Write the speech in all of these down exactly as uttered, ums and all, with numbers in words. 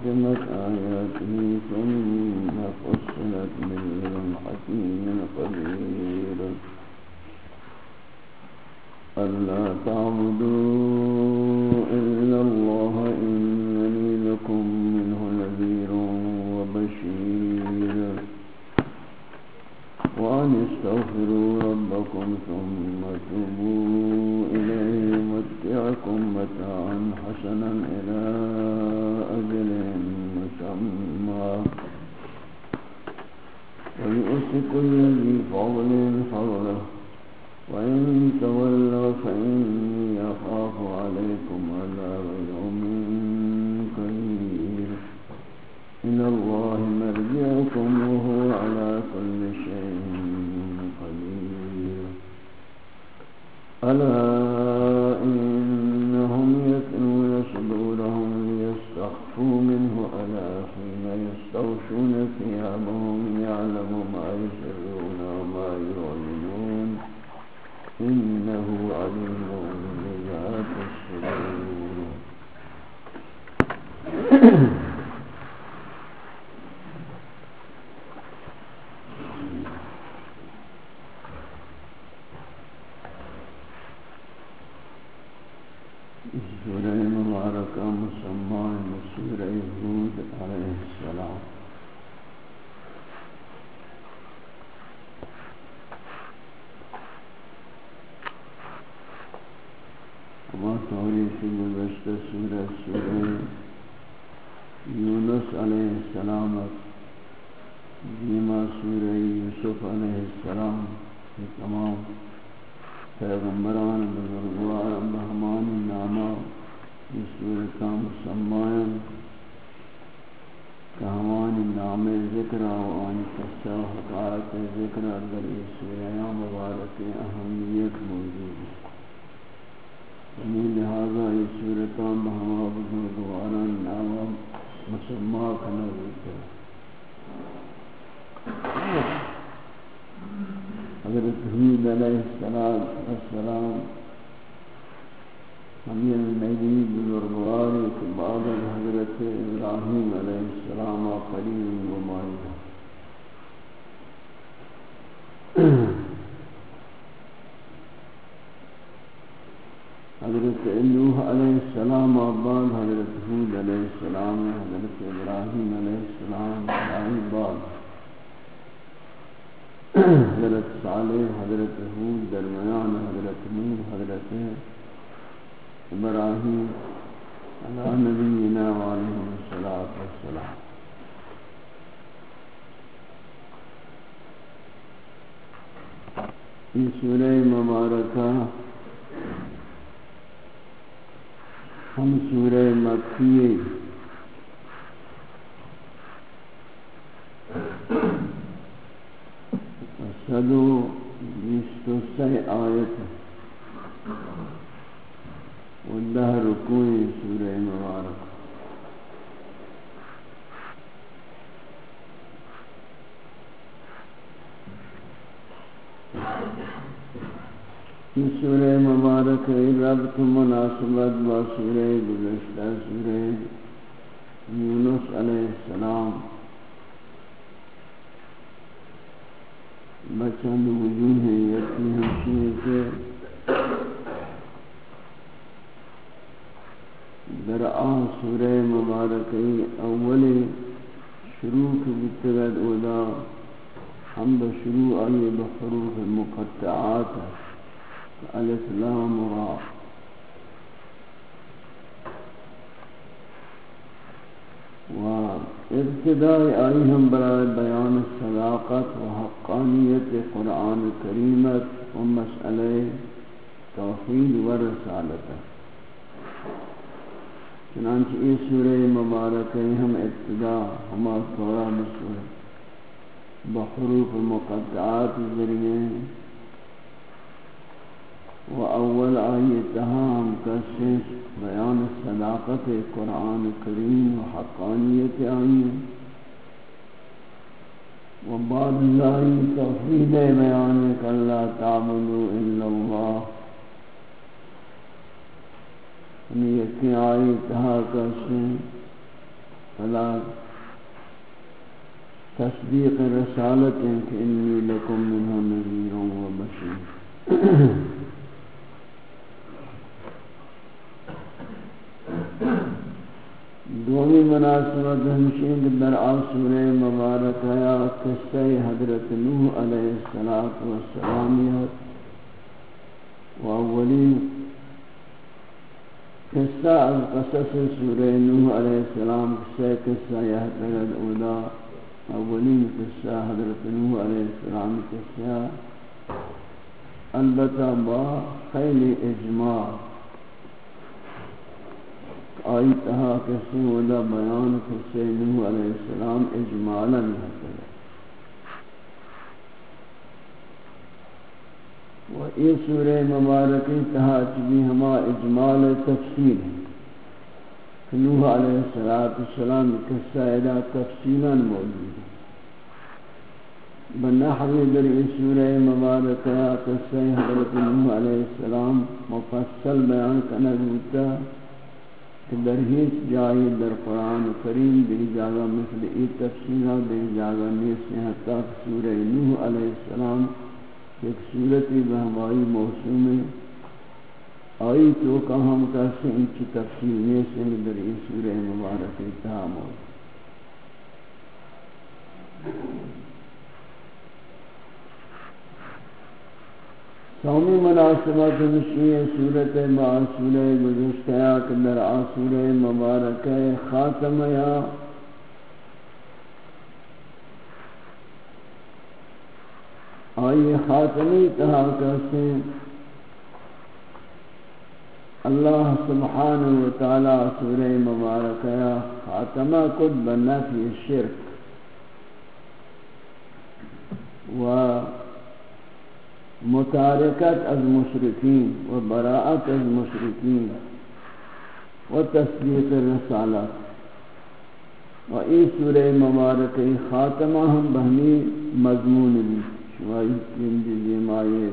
أحكمت آياته ثم فصلت من لدن حكيم خبير ألا تعبدوا إلا الله إنني لكم منه نذير وبشير وأن استغفروا ربكم ثم توبوا إليه يمتعكم متاعا حسنا إلى أجل مسمى ويؤتي كل ذي فضل فضله وإن تولوا فإني أخاف عليكم عذاب يوم كبير إلى الله مرجعكم وهو على كل شيء قدير ألا إنهم يثنون صدورهم ليستخفوا منه ألا حين يستغشون ثيابهم يعلم ما يسرون وما يعلنون إنه عليم بذات الصدور سورة مباركة مسمى سورة هود عليه السلام وما توريث گزشتہ سورة سورة يونس عليه السلام دیما سورة يوسف عليه السلام تمام پیغمبران بزرگوار بہمان نامہ یہ سورة مسمائن کہوان نام ذکر وآن قصہ حقائق ذکر در یہ سورہ مبارک اہمیت موجود ہے لہذا یہ سورة بہما بزرگواران نامہ مسمع کنویت ہے حضرت حود علیہ السلام ہمیں نبی بزرگواری کے بعد حضرت ابراہیم علیہ السلام قریب و مائد حضرت نوح علیہ السلام بعد حضرت حود علیہ السلام حضرت ابراہیم علیہ السلام بعد حضرت صالح حضرت حود درمیان حضرت نوح حضرت ابراہیم علی نبینا علیہ الصلوۃ والسلام یہ سورہ مبارکہ ہم سورہ مکیہ صدو بیست و سی آیت و دہ رکوع سورہ مبارک یہ سورہ مبارک ربط مناسبت با سورہ گزشتہ سورہ یونس علیہ السلام بچند وجوہ یکی ہمشی کے در آن سورہ مبارکی اول شروع کی بتگد اولا ہم بشروع آئی بحروف مقطعات الف لام را و ابتدائی آئی ہم برای بیان صداقت و حقانیت قرآن کریمت و مسئلہ توحید و رسالت چنانچہ اس سورہ مبارکہ ہم ابتدا ہما طورہ بسورہ بحروف مقطعات ذریعے و اول آیتہا ہم کسی بیان صداقت قرآن کریم و حقانیت آئی و بعد ذائی توحید بیان کہ اللہ تعبدوا الا اللہ ہمیں یکی آیتہا کسی فلا تصدیق رسالت ہیں کہ انی لکم منہ نذیر و بشیر. دومی مناسبت ہمشین کہ در آسورہ مبارکہ قصہ حضرت نوح علیہ السلام و اولین قصہ از قصص سورہ نوح علیہ السلام قصہ قصہ یحترد اولا اولین قصہ حضرت نوح علیہ السلام قصہ البتہ با خیلی اجماع آئی تہا کسی ودا بیان قصہ نوح علیہ السلام اجمالا یحترد و یہ سورہ مبارکی تہا چبی ہما اجمال تفصیل ہے. نوح علیہ السلام قصہ ادا تفصیلا موجود ہے. بنحوی در یہ سورہ مبارکہ قصہ حضرت نوح علیہ السلام مفصل بیان کنگ ہوتا کہ در ہیچ جائی در قرآن کریم در جاگہ مثل ای تفصیلہ در جاگہ نیسے حتی سورہ نوح علیہ السلام ایک صورتی بہمائی موسوم آئی تو کہ ہم کہتے ہیں انچی تفصیل میں سے در یہ سورہ مبارک اتحام ہو. سومی مناسبت نشیئے صورت با سورہ گزشتہ کہ در آسورہ مبارک خاتم یا آئی خاتمی تہا کہتے ہیں اللہ سبحانہ وتعالی سورہ مبارکہ خاتمہ کد بنفی الشرک و متارکت از مشرکین و براءت از مشرکین و تصدیق الرسالات. و ای سورہ مبارکہ خاتمہ ہم بہمی مضمون بھی شوائی کندی دیمائی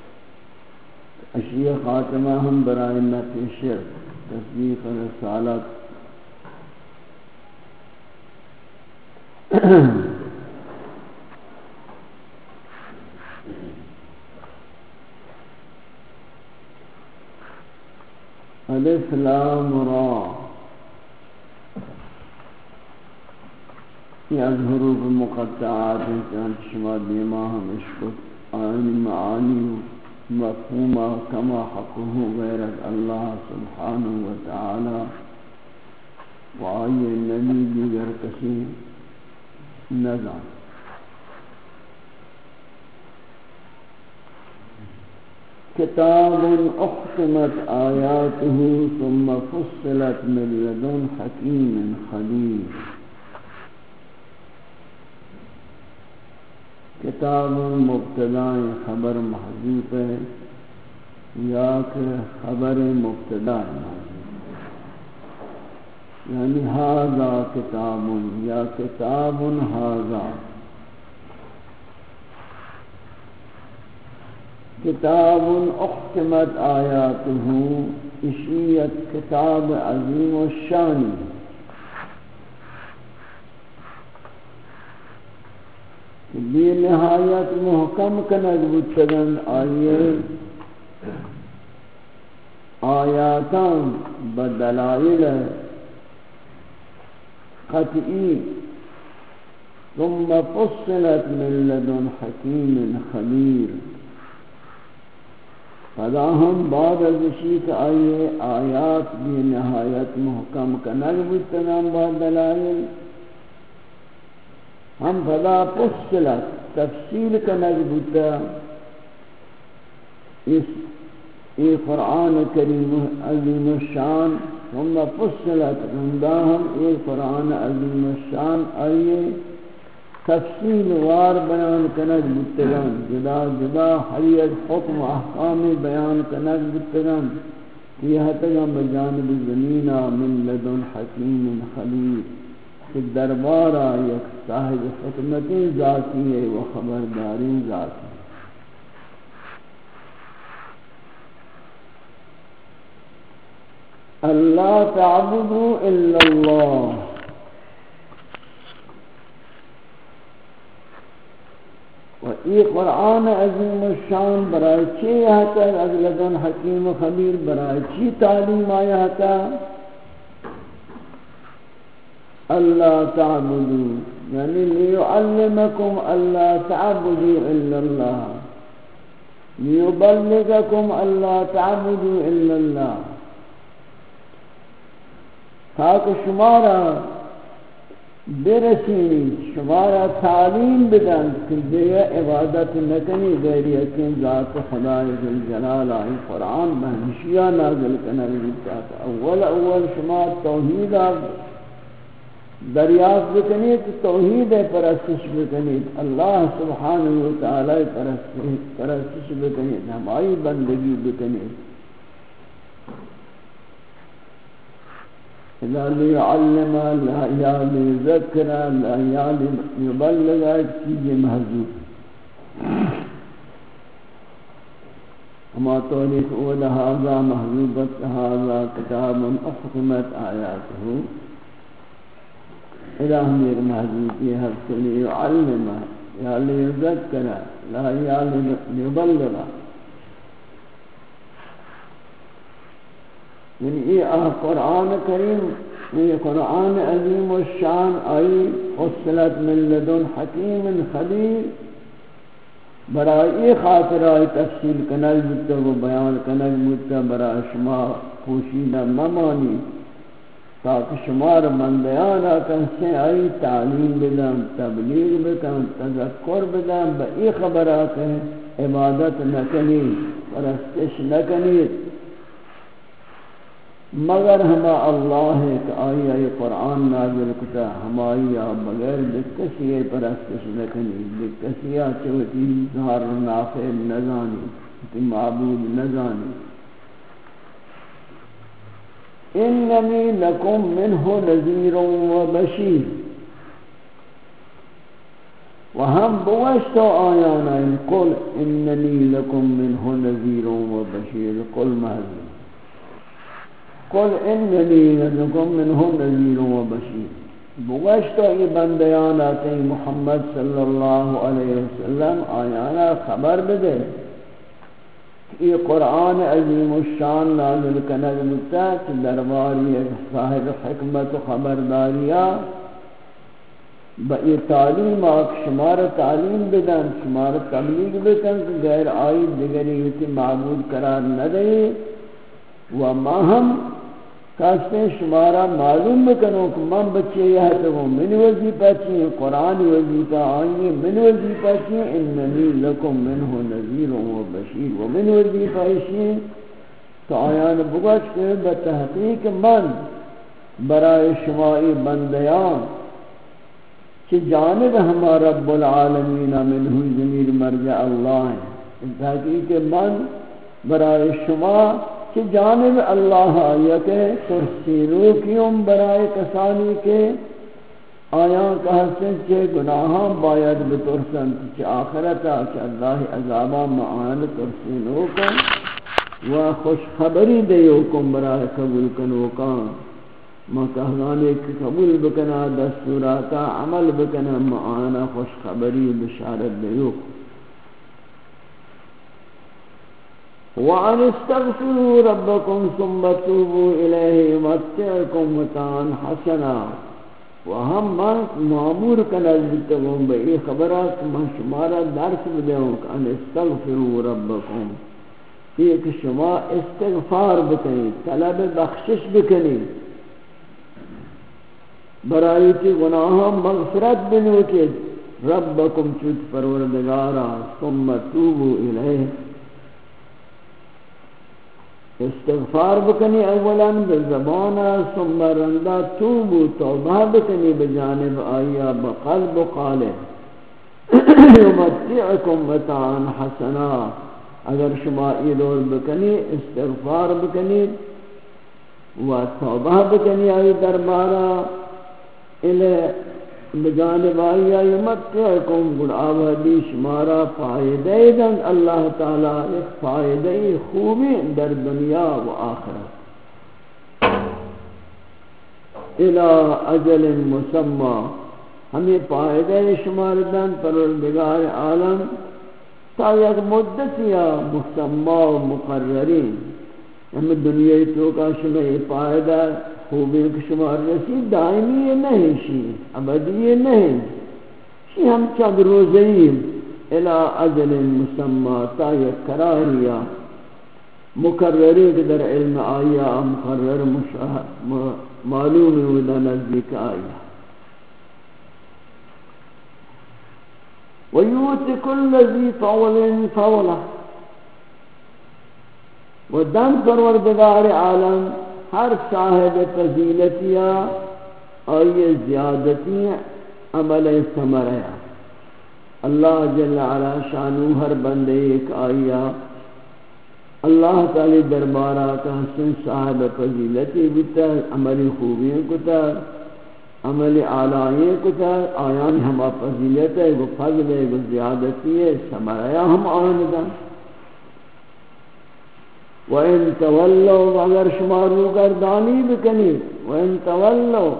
اشیاء خاتمہ ہم برائے نفی شرک تصدیق رسالت الف لام را یہ از حروف مقطعات ہیں کہ شما دیما ہم اشکت آئین معانی مفہومہ کما حقہ غیرت اللہ سبحانہ وتعالی و آئی نبی دیگر کسی نظام. کتاب احکمت آیاته ثم فصلت من لدن حکیم خبیر. کتاب مبتداء خبر محذوف ہے یا کہ خبر مبتداء یعنی ھذا کتاب یا کتاب ھذا. کتاب احکمت آیاتہ اشیت کتاب عظیم الشان بی نہایت محکم کنگ بودتگن آئیے آیاتان بدلائل قطعی ثم فصلت من لدن حکیم خبیر. فدا ہم بعد از شیط آئیے آیات بھی نہایت محکم کنگ بودتگن بدلائل ہم فدا فصلت تفصیل کنگ بودتا اس یہ قرآن کریم عظیم الشان ثم فصلت رندہ ہم یہ قرآن عظیم الشان آئیے تفصیل وار بیان کنگ بودتگان جدا جدا حریت حکم و احکام بیان کنگ بودتگان یہ حتگم بجانب زمینہ من لدن حکیم خبیر کہ دربارہ یک صاحب حکمت ذاتی ہے و خبرداری ذاتی. اللہ تعبدوا الا اللہ یہ قرآن عظیم الشان برای چی آتا ہے از لدن حکیم و خبیر برای چی تعلیم آیا تھا اللہ تعبدو یعنی لیعلمکم اللہ تعبدو الا اللہ لیبلغکم اللہ تعبدو الا اللہ تاکہ شمارا برسینی شمارا تعلیم بدن کہ یہ عبادت نکنی غیر یقین ذات خدای ذوالجلال آئی قرآن بہنشیہ نازل کنر لیتا تھا اول اول شما توحید دریافت بکنید توحید پرستش بکنید اللہ سبحانہ وتعالی پرستش بکنید ہماری بندگی بکنید لا ليعلم لا يذكر لا يبلغ چیز محذوف اما تولیق اول هذا محذوبت هذا کتاب احکمت آیاته الہم ایک محذوبی حفظ ليعلم یا ليذكر لا يبلغ یعنی یہ قرآن کریم یہ قرآن عظیم الشان آئی فصلت من لدن حکیم خبیر برای خاطر آئی تفصیل کنل بودتا و بیان کنل بودتا برای شما پوشیدہ ممانی تاکہ شمار من بیان آکن سے آئی تعلیم بدن تبلیغ بدن تذکر بدن با ای خبر آکن عبادت نکنی پرستش نکنی مگر ہما اللہ ہے کہ آئی آئی قرآن نازل کتا ہمائی بغیر بکسی پرستش نکنی بکسی چوتی ظہر نافع نزانی تی معبود نزانی اننی لکم منہ نذیر و بشیر و ہم بوشتو آیانا قل اننی لکم منہ نذیر و بشیر قل محضر قل اننی لکم منہ نذیر و بشیر بوشتو یہ بندیان آتے محمد صلی اللہ علیہ وسلم آیانا خبر بدے یہ قرآن عظیم الشان نازل کنگ متا کہ درباری صاحب حکمت و خبرداریا با یہ تعلیم آک شمار تعلیم بدن شمار تبلیغ بدن کہ غیر آئی دیگری ہوتی معبود قرار نہ دے و ما ہم کاستے شمارا معلوم بکنو کہ من بچے یہ تو وہ من وظیفہ چیئے قرآن وظیفہ آئیے من وظیفہ چیئے اننی لکم منہ نذیر و بشیر و من وظیفہ چیئے تو آیان بگوش کے بتحقیق من برای شمائی بندیان کہ جانب ہما رب العالمین منہ ضمیر مرجع اللہ ہے اس تحقیق من برای شما کہ جانب اللہ آیا کہ ترسی روکیوں برائے کسانی کے آیا کہتے چھے گناہاں باید بترسن چھے آخرتا چھے اللہ عذابہ معان ترسی روکن و خوش خبری دیوکن برائے قبول کنوکان ما کہانے کہ قبول بکنا دستوراتا عمل بکنا معانا خوش خبری بشارت دیوکن وَأَنِ اسْتَغْفِرُوا رَبَّكُمْ ثُمَّ تُوبُوا إِلَيْهِ يُمَتِّعْكُمْ مَتَاعًا حَسَنًا و ہم مامور کنال دیتگوں بے یہ خبرات میں شمارا درس بدہوں کہ ان استغفروا ربکم یہ کہ شما استغفار بکنی طلب بخشش بکنی برائی کی گناہاں مغفرت بنوٹی ربکم چوت پروردگارا ثم توبوا الیہ استغفار بکنی اولا بزبانا ثم رندا توبو توبہ بکنی بجانب آیا بقلب و قالب یمتعکم متاعا حسنا اگر شما ایدور بکنی استغفار بکنی و توبہ بکنی آئی دربارا الہ بجانب آیا یمتعکم قل آبادی شمارا فائدہ دن اللہ تعالی ایک فائدہ خوبی در دنیا و آخرت الى اجل مسمى ہمیں فائدہ شمار دن پروردگار عالم تا یک مدت یا مسمى و مقررین ہم دنیا تو کا شما فائدہ خوبی کہ شما رسید دائمی نہیں شی ابدی نہیں شی ہم چند روزیں الى اجل مسمى تا یک قراریا مقرری کہ در علم آیا مقرر معلوم ودا نزدیک آیا وَيُؤْتِ كُلَّ ذِي فَضْلٍ فَضْلَهُ و دم پروردگار عالم ہر صاحب فضیلتیا اور یہ زیادتی عمل ثمریا اللہ جل علا شانو ہر بندے ایک آیا اللہ تعالی دربارہ کا حسن صاحب فضیلتی بتا عمل خوبیوں کتا عمل اعلیٰ کتا آیان ہما فضیلت ہے وہ فضل ہے وہ زیادتی ہے ثمریا ہم آندہ وَإِن تَوَلَّوْا اگر شما روگردانی بکنی وَإِن تَوَلَّوْا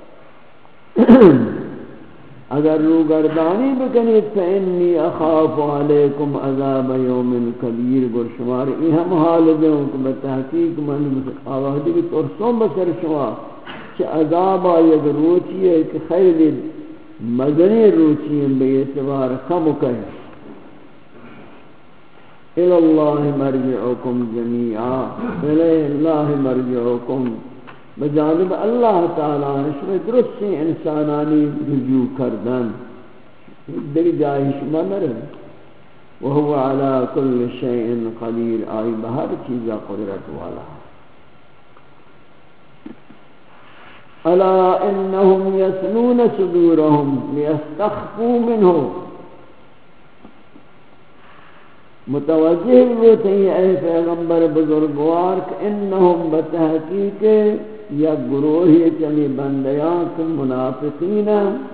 اگر روگردانی بکنی فَإِنِّي أَخَافُ عَلَيْكُمْ عَذَابَ يَوْمٍ كَبِيرٍ گر شمار ای ہم حال دوں کہ بتحقیق من آوازی کی ترسوں بسر شما کہ عذاب آئیگ روچی ہے کہ خیلی مدنی روچی ہیں بے اعتبار کم کریں إِلَى اللَّهِ مَرْجِعُكُمْ جَمِيعًا إِلَيْهِ اللَّهِ مَرْجِعُكُمْ بجانب اللہ تعالی شما درست سے انسانانی رجوع کردن دیکھ جائے شما نرے وَهُوَ عَلَى كُلِّ شَيْءٍ قَدِيرٌ آئی بہر چیزا قدرت والا أَلَا إِنَّهُمْ يَثْنُونَ صُدُورَهُمْ لِيَسْتَخْفُوا مِنْهُ متوجہ ہوتے ہیں اے پیغمبر بزرگوار کہ انہم بتحقیق یا گروہی چلی بندیاں کم منافقین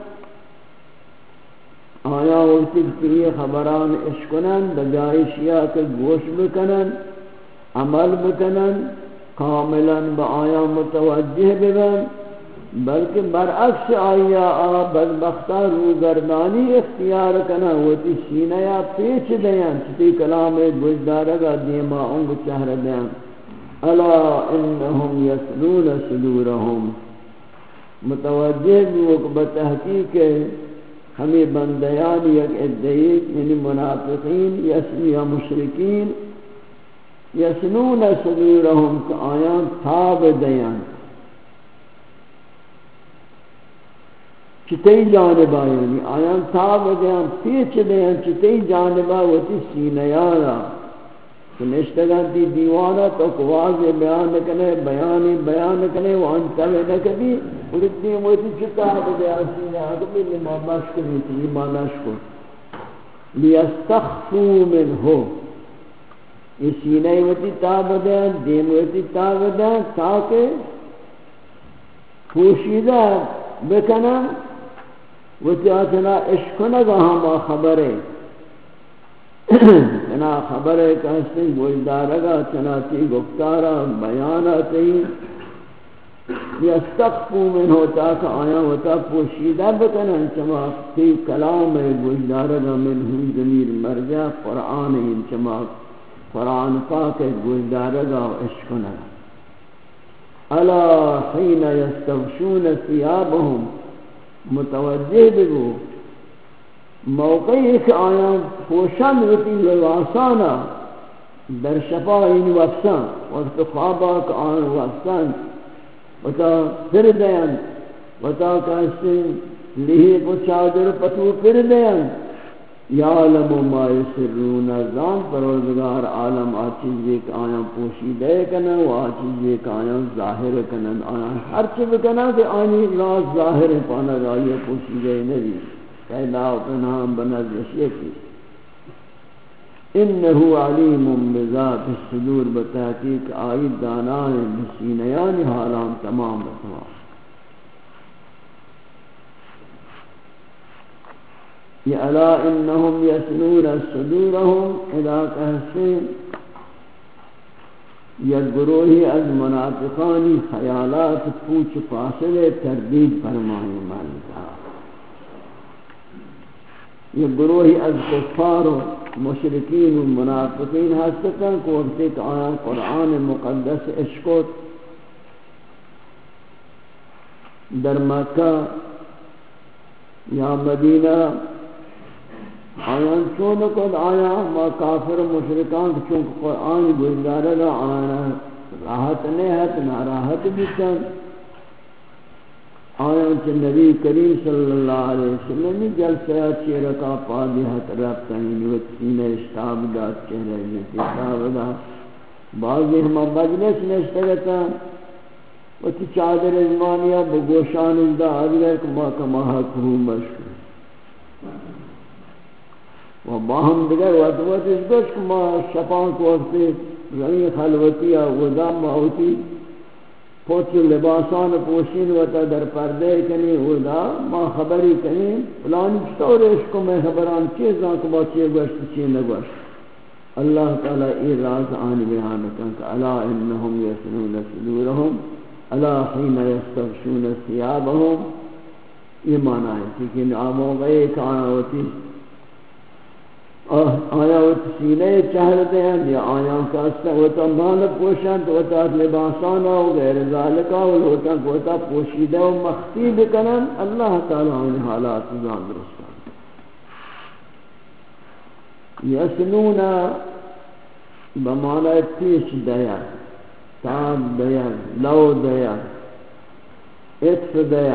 آیا وقتی کہ خبران اشکنن بجائے شیعہ کے گوش بکنن عمل بکنن کاملا با آیا متوجہ ببن بلکہ برعکس آیا آ بدبختہ روگردانی اختیار کنا ہوتی سینہ یا پیچ دیاں چتی کلام گزدارگا دیما انگ چہر دیاں الا انہم یسلون صدورہم متوجہ بھی بتحقیق ہمیں بندیان یک ادعیت یعنی منافقین یسلی یا مشرکین یسلون صدورہم کہ آیان تاب دیاں چتی جانبا یعنی آیان تاب دیاں پیچ دیاں چتی جانبا وتی سینیانا کہ نشتگان تی دیوانا تو واضح بیان کنے بیانی بیان کنے وانتوے نکبی ارتی موتی چتاب دیاں سینیانا کبھی لما مشکلی تی لما نشکر لیستخفو منہو یہ سینی وتی تاب دیاں دیم وتی تاب دیاں تاکہ پوشیدہ بکنا وتیاتنا اشکنگا ہما خبرے چنا خبرے کہستے گوشدارگا چنا تی گفتارا بیانا تی یستخفو من ہوتا کہ آیا ہوتا پوشیدہ بکنا چما تی کلام گوشدارگا من ہم ضمیر مرجع قرآن چما قرآن پاک گوشدارگا اشکنگا الا حین یستغشون ثیابهم متوجہ بگو موقعی کہ آیاں پوشن ہوتی لباسانا در شفاین وفسان وقت خوابا کہ آیاں وفسان وتا پھر دیان وتا کہستے لہی کو چادر پتو پھر دیان یعلم ما یسرون ازان پروردگار عالم آچیز ایک آیاں پوشیدہ کنا و آچیز ایک آیاں ظاہر کنا آیاں ہر چیز کنا کہ آنی راز ظاہر پانا گایا پوشیدہ نبی قیدہ و پنہم بنظرشیہ کی انہو علیم بذات الصدور بتحقیق آئید دانائیں بسینیان حالان تمام بتمام یہ الا انہم یسنون صدورہم اذا کہسین یک گروہی از منافقانی خیالات پوچھ فاصلے تردید فرمائیں مالکہ یہ گروہی از کفار مشرکین و منافقین ہستن کو وقتی کہ آیان قرآن مقدس اشکوت در مکہ یا مدینہ آیان چون کد آیان ما کافر و مشرکان چونکہ قرآن گزارے گا آیان راحت نیت ناراحت بیتن آیان چھ نبی کریم صلی اللہ علیہ وسلم جلسہ چیرکا پادیحت ربتا ہنوت سینہ اشتاب داد چہرہ جنسی اشتاب داد بعضی ہما مجلس نشتگتا و تی چادر ازمانیہ بگوشان ازدہ آدھگر کما کما حقو مشکل و باہم دیگر وقت وقت اس گوش کما شپان کو وقتی رنی خلوتی ودا ماوتی پوچھ لباسان پوشین وتا در پردے کنی ودا ما خبری کنی فلانی چطور عشق میں خبران چیزاں کو با چیز گوشت چیز نگوشت اللہ تعالی ای راز آن بیان کن کہ الا انہم یسنون صدورہم الا حین یستغشون ثیابہم یہ معنی ہے لیکن آمو گئے کہ آیا ہوتی آیا ہوتی سینے چاہتے ہیں یا آیا کہتا ہوتا مال پوشند ہوتا لباسانا و غیر ذالکا ہوتا ہوتا پوشیدہ و مخفی بکنن اللہ تعالی ان حالات زان درستان یسنون بمعنی پیش دیا تاب دیا لو دیا اتف دیا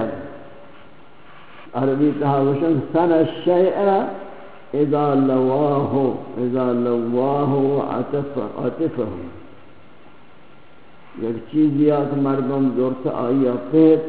عربی تحاوشن سن الشیئہ اذا لواه اذا لواه عطف عطفه یک چیز یا کہ مردم زورت آیا پھر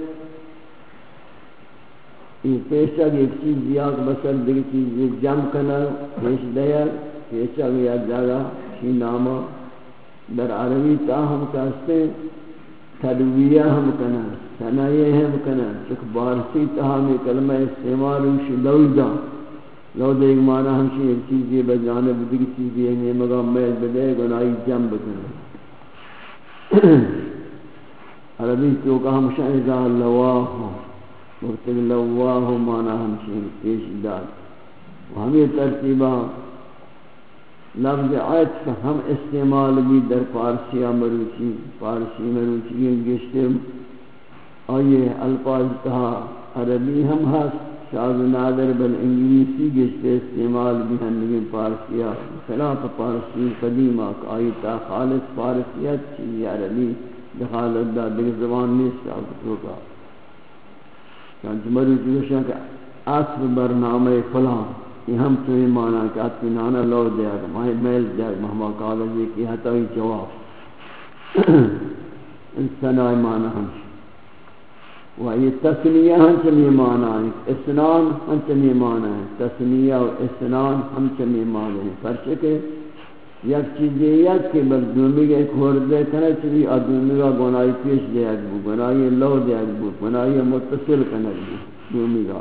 یہ پیشہ ایک چیز یا کہ مثلا دیکھ چیز جم کنا پیش دیا پیشہ یا جگہ شی نامہ در عربی تاہم کہتے تدویہ ہم کنا سنائے ہم کنا چک بارسی تاہمی کلمہ استعمال ہوشی لوجا لو دیکھ مانا ہمشی ایک چیز یہ بجانب دیکھ چیز یہ ہے مگا میل بدے گناہی جم بکنے عربی تو کہ ہمشا اذا لواہ مرتب لواہ مانا ہمشی پیش داد و ہمیں ترتیبہ لفظ عطف ہم استعمال بھی در پارسی مروچی پارسی مروچی یہ گشتے آئیے الفاظ تہا عربی ہم ہست شاذ نادر بل انگلیسی گشتے استعمال بھی ہنگی پارسیہ خلاف پارسی قدیمہ آئیتا خالص پارسیت چیزی عربی دخالت دا دیکھ زبان نیست آکتو کا چانچہ مروچی گشتے کہ عصف برنامہ فلان یہ ہم تو یہ مانا کہ آتی نانا لو دیا گا ماہی میل دیا گا مہما کالجی کی حتی جواب ان سنائی مانا ہمشی و یہ تسنیہ ہم چمی مانا ہے اسنان ہم چمی مانا ہے تسنیہ و اسنان ہم چمی مانا ہے پرچہ کہ یک چیزی یک کہ بل دومی کا ایک خوردے کنا چلی آدومی کا گناہی پیش دیا گا گناہی لو دیا گا گناہی متصل کنا گا دومی کا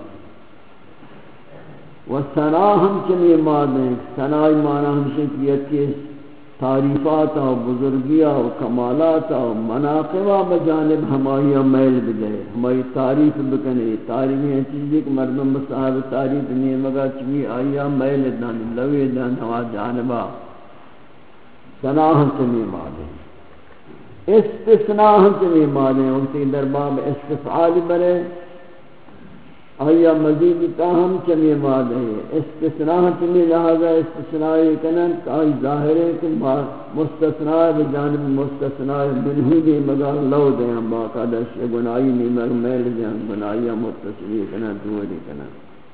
و ثنا ہم چمی مانا ہے ثنائی مانا ہم شکیت کے تعریفات و بزرگیہ و کمالات و مناقبہ بجانب ہمائی میل بدے ہمائی تعریف بکنے تعریف یہ چیزیں کہ مردم بصاحب تعریف نہیں مگا چمی آئیا میل دان لوی دان ہوا جانبہ ثنا ہم چمی مادے استثناء ہم چمی مادے وقتی در باب استفعال برے آیا مزید تاہم چمی ماد ہے استثناء چمی لہذا استثناء کنن آئی ظاہر ہے کہ مستثناء بجانب مستثناء منہی بھی مگا لو دیں باقاعدہ شے گناہی نہیں مر میل دیں گناہی متصلی کنن دوری کنن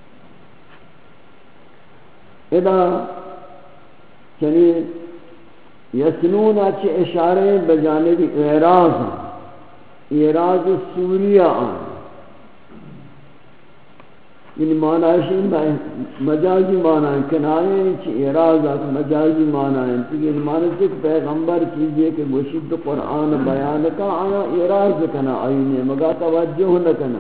ادا چنی یسنون اچھ اشارے بجانب اعراض اعراض سوریہ آن یعنی معنی ہے مجازی معنی ہے کنائے چی اعراضات مجازی معنی ہے لیکن معنی ہے کہ پیغمبر چیزیں کہ مشید قرآن بیان کا آیا اعراض کنا آئینے مگا توجہ نہ کنا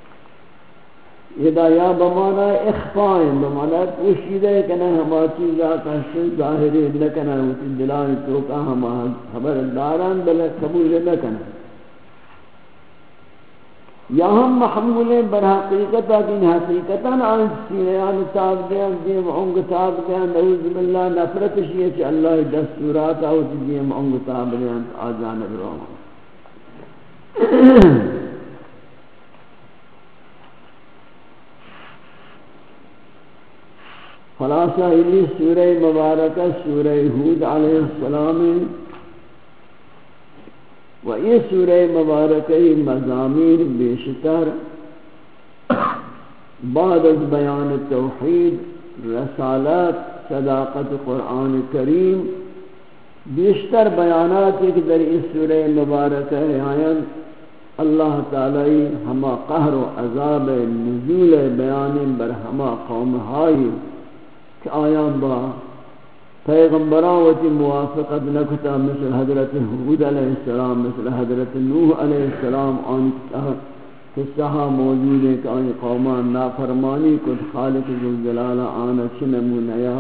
یہ دا یا بمعنی اخفائیں بمعنی پوشیدہ کنا ہما چیزا کہشن ظاہری نہ کنا ہوتی دلانی توکا ہما خبرداران بلے قبول نہ کنا یا ہم محمول بر حقیقتا کہ حقیقتا آن سینیان تاب دیان دیم انگ تاب دیان نعوذ باللہ نفرت شیئے چھ اللہ دستورات آوت دیم انگ تاب دیان آجانب رو خلاصہ یہ سورہ مبارکہ سورہ ہود علیہ السلام و یہ سورہ مبارکہ مضامین بیشتر بعد از بیان توحید رسالت صداقت قرآن کریم بیشتر بیانات ایک در اس سورہ مبارکہ آیان اللہ تعالی ہما قہر و عذاب نزول بیان بر ہما قوم ہائی کہ آیان با پیغمبران وتی موافقت نکتا مثل حضرت حود علیہ السلام مثل حضرت نوح علیہ السلام آن قصہ موجود ہے کہ آن قومان نافرمانی کت خالق ذوالجلال آنا چنمونیا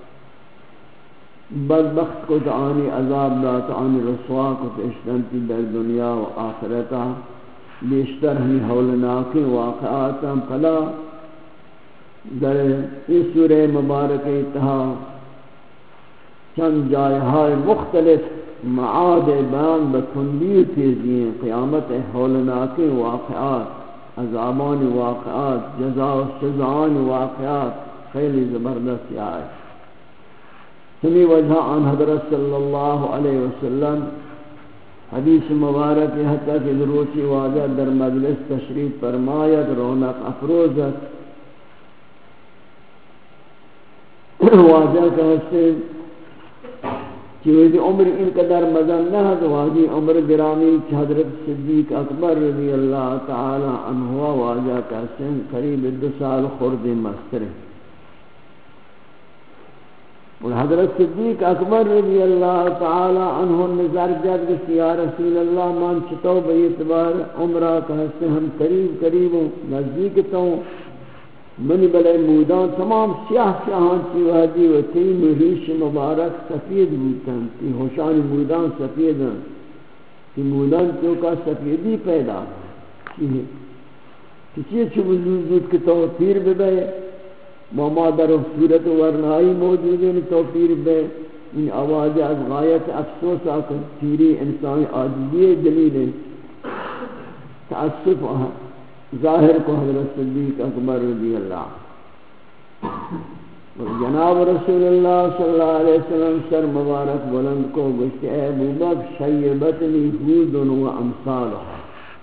بدبخت کت آنی عذاب دات آنی رسوا کت اشتنتی در دنیا و آخرتا بیشتر ہمی حولناکی واقعاتا پلا در اس سورہ مبارک اتہا چند جائے مختلف معاد بیان بکندی تیزی ہیں قیامت ہولناکی واقعات عذابان واقعات جزا و سزان واقعات خیلی زبردست آئے سمی وجہ عن حضرت صلی اللہ علیہ وسلم حدیث مبارک حتی کہ دروسی واجہ در مجلس تشریف فرمایت رونق افروزت واجہ کا حصے چیوزی عمر ان قدر مزن نہ تو واجی عمر گرامی حضرت صدیق اکبر رضی اللہ تعالی عنہ واجہ کا سن قریب دو سال خرد مستر اور حضرت صدیق اکبر رضی اللہ تعالی عنہ نظر جد کہ یا رسول اللہ مان چتو بے اعتبار عمرہ کا سے ہم قریب قریب نزدیک تو منی بلے مودان تمام سیاہ سیاہان چی وحدی و تی مریش مبارک سفید بودتاں تی ہوشانی مودان سفید ہیں تی مودان تو کا سفیدی پیدا چیئے کسی چی وجود کہ تو پیر بے ماما در صورت ورنائی موجود ہے تو پیر بے ان آواز از غایت افسوس آکر پیری انسان عاجزی جلیل ہے تأسف ظاہر کو حضرت صدیق اکبر رضی اللہ جناب رسول اللہ صلی اللہ علیہ وسلم سر مبارک بلند کو گوشت اے ابو بکر شیبتنی ہود و امثالها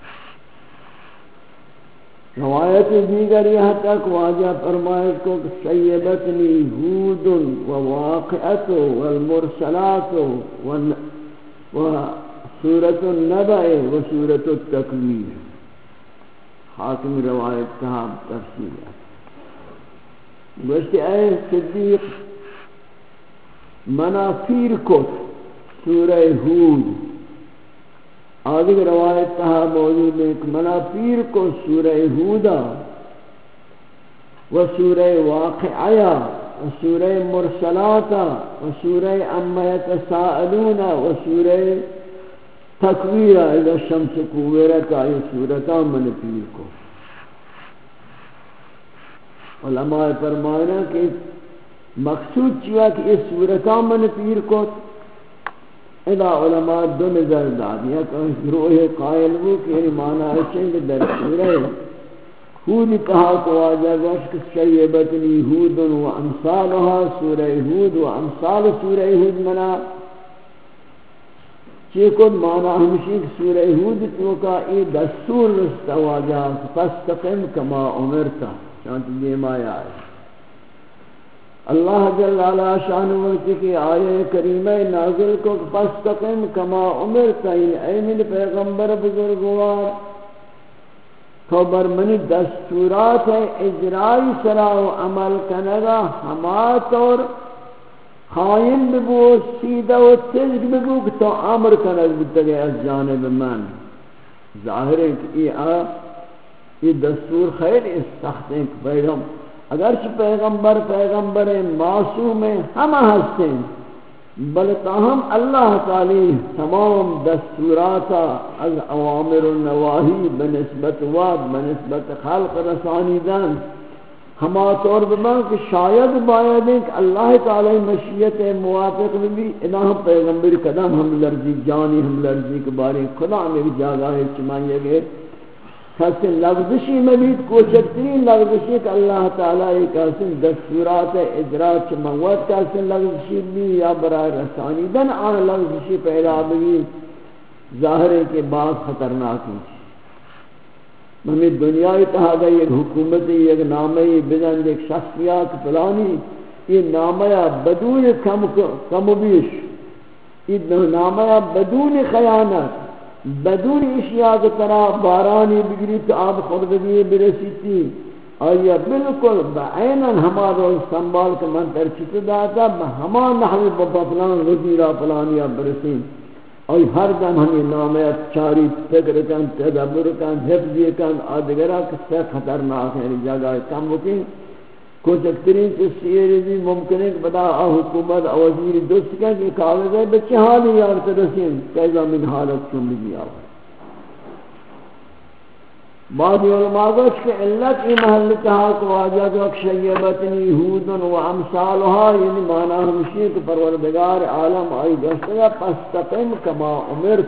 روایت دیگر یہاں تک واجہ فرمائش کو شیبتنی ہود و واقعت والمرسلات و سورة النبع و سورة التکویر حاکم روایت کہا تفصیل ہے گوشت اے صدیق منافیر کت سورہ ہود آدھگ روایت کہا موجود ہے کہ منافیر کت سورہ ہودا و سورہ واقعہ و سورہ مرسلاتا و سورہ اما یتساءلون و سورہ تکویر اذا الشمس کویرت آئی سورتا من پیر کو علماء فرمانا کہ مقصود چیا کہ اس سورتا من پیر کو اذا علماء دو نظر دادیا کہ روح قائل وہ کہ یعنی معنی ہے در سورہ ہود کہا کو آجا گوشت شیبتنی ہود و امثالها سورہ ہود و امثال سورہ ہود منا چیکن مانا ہمشی سورہ ہود تو کا ای دستور رستا واجہ فاستقم کما امرتا چانت دیم آیا ہے اللہ جل علا شان وقت کی آیہ کریمہ نازل کو فاستقم کما امرتا اے من پیغمبر بزرگوار تو بر منی دستورات اجرائی سرا و عمل کنگا ہما طور خائن ببو سیدہ و تجک ببو کہ تو عمر کنگ بتگئے از جانب من ظاہر ہے کہ یہ دستور خیر اس سخت ہے کہ پیغمبر اگرچہ پیغمبر پیغمبر معصوم ہیں ہم ہستے ہیں بل تاہم اللہ تعالی تمام دستورات از اوامر و نواہی بنسبت وعد بنسبت خلق رسانی دن ہما طور بمان کہ شاید باید ہے کہ اللہ تعالی مشیت موافق بھی انہا پیغمبر قدم ہم لرزی جانی ہم لرزی کے بارے خدا میں بھی جاگا ہے چمائیے گئے حسن لغزشی میں بھی کوچکترین لغزشی کہ اللہ تعالی ایک حسن دستورات ادراک موت کا حسن لغزشی بھی یا برای رسانی دن آن لغزشی پیدا بھی ظاہر ہے کہ بعض خطرناک ہیں ہمیں دنیای تحاگا ایک حکومت ایک نامی بدند ایک شخصیات پلانی یہ نامیا بدون کم و بیش یہ نامیا بدون خیانت بدون اشیاء کی طرح بارانی بگری تو آب خوردگی برسیتی آیا بالکل بعیناً ہما روز سنبال کے من ترچت داتا ہما نحوی بابا فلان غزیرہ فلانیہ برسیم اور ہر دم ہمیں نامیت چاری فکر کن تدبر کن حفظی کن آدگرہ کسے خطرناک ہے جگہ کم ہوتی کچھ اکترین تسیری بھی ممکن ہے کہ بدا حکومت وزیر دوست کن کہ کاغذ ہے بچے حالی یارت رسیم کیسا من حالت چون بھی آور بعض علماء گوش کہ علت ای محل کہا کہ واجہ کو شیبتنی یہودن و امثالها یعنی معنی ہمشی کہ پروردگار عالم آئی گوشتگا پستقم کما امرت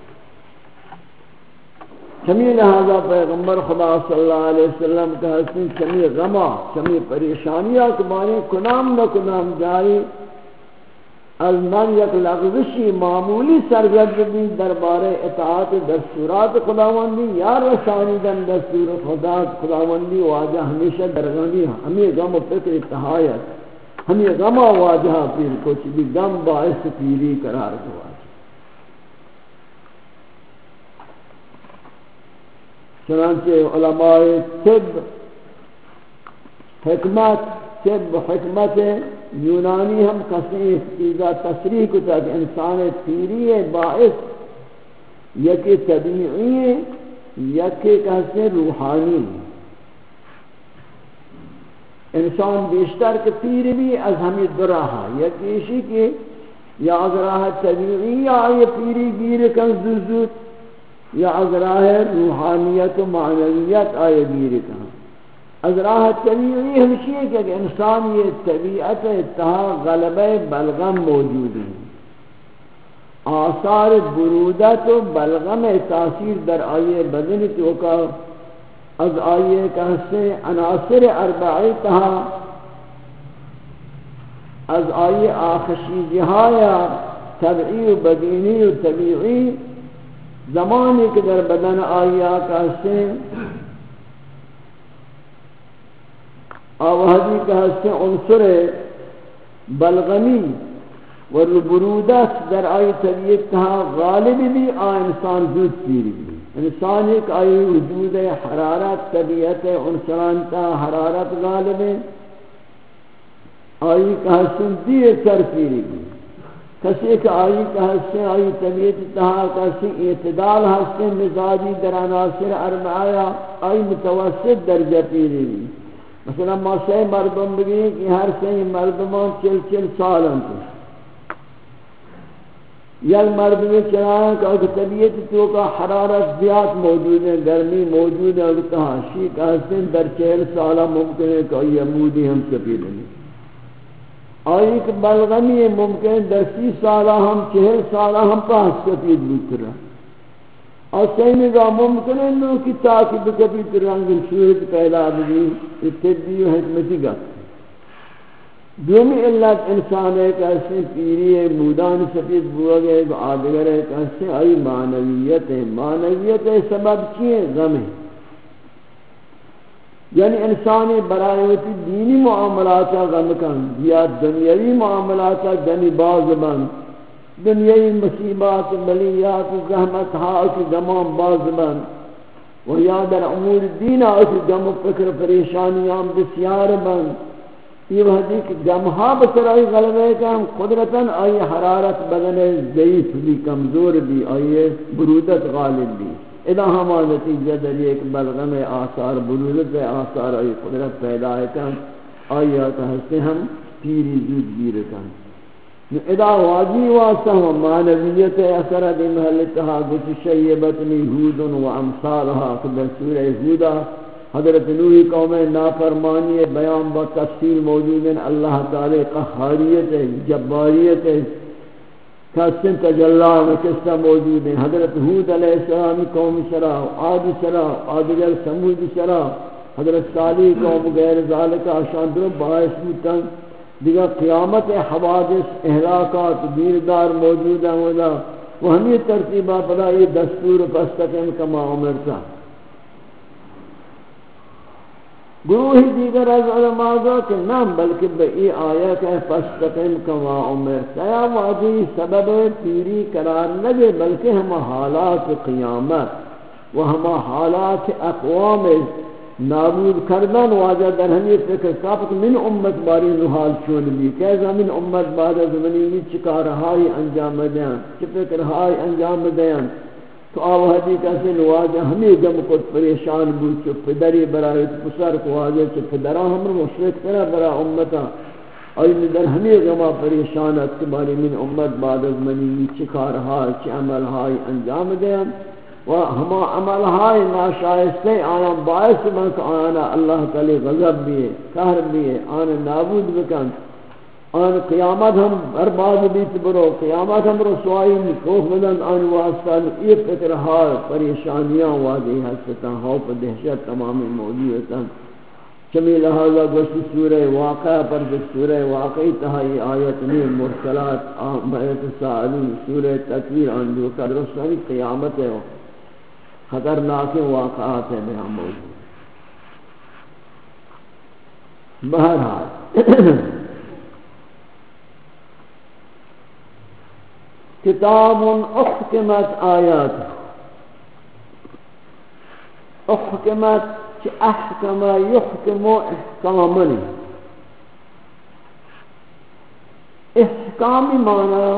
چمی لہذا پیغمبر خدا صلی اللہ علیہ وسلم کا حسن چمی غما چمی پریشانیاں کمانی کنام نہ کنام جاری از من یک لغزشی معمولی سرگرد بھی دربار اطاعت دستورات خداوندی یا رسانی دن دستور خدا خداوندی واجہ ہمیشہ درگانی ہمیں غم و فکر اتحایت ہمیں غم و واجہ پیر کچھ بھی غم باعث پیری قرار دوا چنانچہ علماء طب حکمت طب حکمت یونانی ہم کسی چیزا تصریح کو تاکہ انسان پیری باعث یکی طبیعی یکی کسی روحانی انسان بیشتر کے پیر بھی از ہمیں دراہا یکی اسی کی یا از راہ طبیعی یا یہ پیری گیر کن زوزوت یا از راہ روحانیت و معنویت آئے گیر کن از راہ طبیعی ہمشی ہے کہ انسان یہ طبیعت اتحا غلبہ بلغم موجود ہے آثار برودت و بلغم تاثیر در آئیے بدن تو کا از آئیے کہتے عناصر اربعی تہا از آئیے آخشی جہایا طبعی و بدینی و طبیعی زمانی کے در بدن آئیا کہتے آوہدی کا حصہ عنصر بلغمی و برودت در آئی طبیعت تہا غالب بھی آ انسان زود پیری بھی انسان ایک آئی وجود حرارت طبیعت عنصران تا حرارت غالب ہے آئی کا حصہ دیر سر پیری بھی کسی کہ آئی کا حصہ آئی طبیعت تہا کسی اعتدال حصہ مزاجی در عناصر اربعہ آئی متوسط درجہ پیری بھی مثلا ما سے مردم بگی کہ ہر سے مردمان چل چل سال انتے یا مردمی چنائیں کہ طبیعت تو کا حرارت زیاد موجود ہے گرمی موجود ہے اور تحاشی کا حسن در چہل سالہ ممکن ہے کہ یہ مودی ہم سپی لیں آئی کہ بلغمی ممکن ہے در سی سالہ ہم چہل سالہ ہم پاس سپید بکر رہا اور سیمی کا ممکن ہے انہوں کی تاکید کبھی پر رنگ صورت پیدا بھی اتبی و حکمتی گا دومی علت انسان ہے کہ ایسے پیری ہے مودان سفید بوا گئے کہ آدگر ہے کہ ایسے آئی معنویت ہے معنویت ہے سبب کی ہے غم ہے یعنی انسانی برایوتی دینی معاملات غم کن یا دنیاوی معاملات دنی باز بند دنیای مصیبات بلیات زحمت ہا کی غمان باز بند و یا در امور دین آتی غم و فکر پریشانیاں بسیار بند یہ وحدی کہ غمہا بسرائی غلبے کا قدرتاً آئی حرارت بدن ضعیف بھی کمزور بھی آئی برودت غالب بھی اذا ہما نتیجہ در ایک بلغم آثار برودت آثار آئی قدرت پیدا ہے کہ آئی آتا ہستے ہم پیری زود گیر کن ادا واجی واسطہ و معنویت اثر دی محلتہا گچ شیبتنی ہود و امثالہا قدر سورہ ہودہ حضرت نوحی قوم نافرمانی بیان با تفصیل موجود ہیں اللہ تعالی قہاریت جباریت کسن تجلہ و قصہ موجود ہیں حضرت ہود علیہ السلام قوم سرا عاد سرا عادگر سمود سرا حضرت صالح قوم غیر ذالک آشان در باعث بودتاں دیگر قیامت حوادث احلاقات دیردار موجود ہیں ودا وہ ہمیں ترتیبہ پدا یہ دستور فاستقم کما امرتا گروہی دیگر از علماء دو کہ نام بلکہ بئی آیت ہے فاستقم کما امرتا یا واضح سبب پیری قرار نگے بلکہ ہم حالات قیامت و ہم حالات اقوام نابود کردن واجہ در ہمیں فکر کافت من امت باری نحال چون بھی کیسا من امت بعد از منی چکارہائی انجام دیاں چی فکرہائی انجام دیاں تو آوہدی کیسے نواجہ ہمیں جم کت پریشان بود چو پدری برای پسر کو واجہ چو پدرہ ہمیں مشرک کرا برا امتا اور در ہمیں جمع پریشانت کے باری من امت بعد از منی چکارہائی چی عملہائی انجام دیاں و ہما عمل ہائے ناشائستے آیا باعث بنک آنا اللہ تعالی غضب بھی ہے قہر بھی ہے آنا نابود بکن آنا قیامت ہم برباد بیت برو قیامت ہم رسوائی مکوف مدن آن واسطہ یہ فکر ہائے پریشانیاں واضح حسطاں خوف دہشت تمامی موجودتاں چمی لہذا گوشت سورہ واقع پر جس سورہ واقعی تہائی آیت میں مرسلات آمت سعلی سورہ تکویر آن جو کہ رسوائی قیامت ہے خطرناک واقعات ہیں بیان موجود بہرحال کتاب احکمت آیات احکمت چی احکم یحکم احکامن احکامی معنی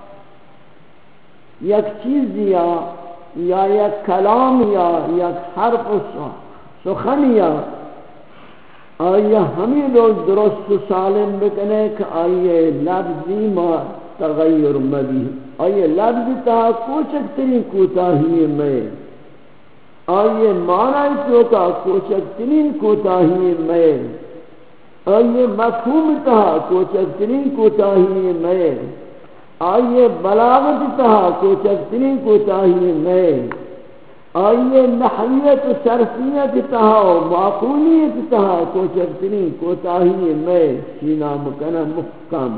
یک چیز یا یا یک کلام یا یک حرف سخن یا آیا ہمیں لوگ درست سالم بکنے کہ آئیے لفظی ما تغیر مدی آئیے لفظ تا کوچک ترین کوتاہی میں آئیے معنی تو کا کوچک ترین کوتاہی میں آئیے مفہوم تا کوچک ترین کوتاہی میں آئیے بلاغت تہا کوچکترین کوتاہی میں آئیے نحویت صرفیت تہا معقولیت تہا کوچکترین کوتاہی میں سینہ مکنہ محکم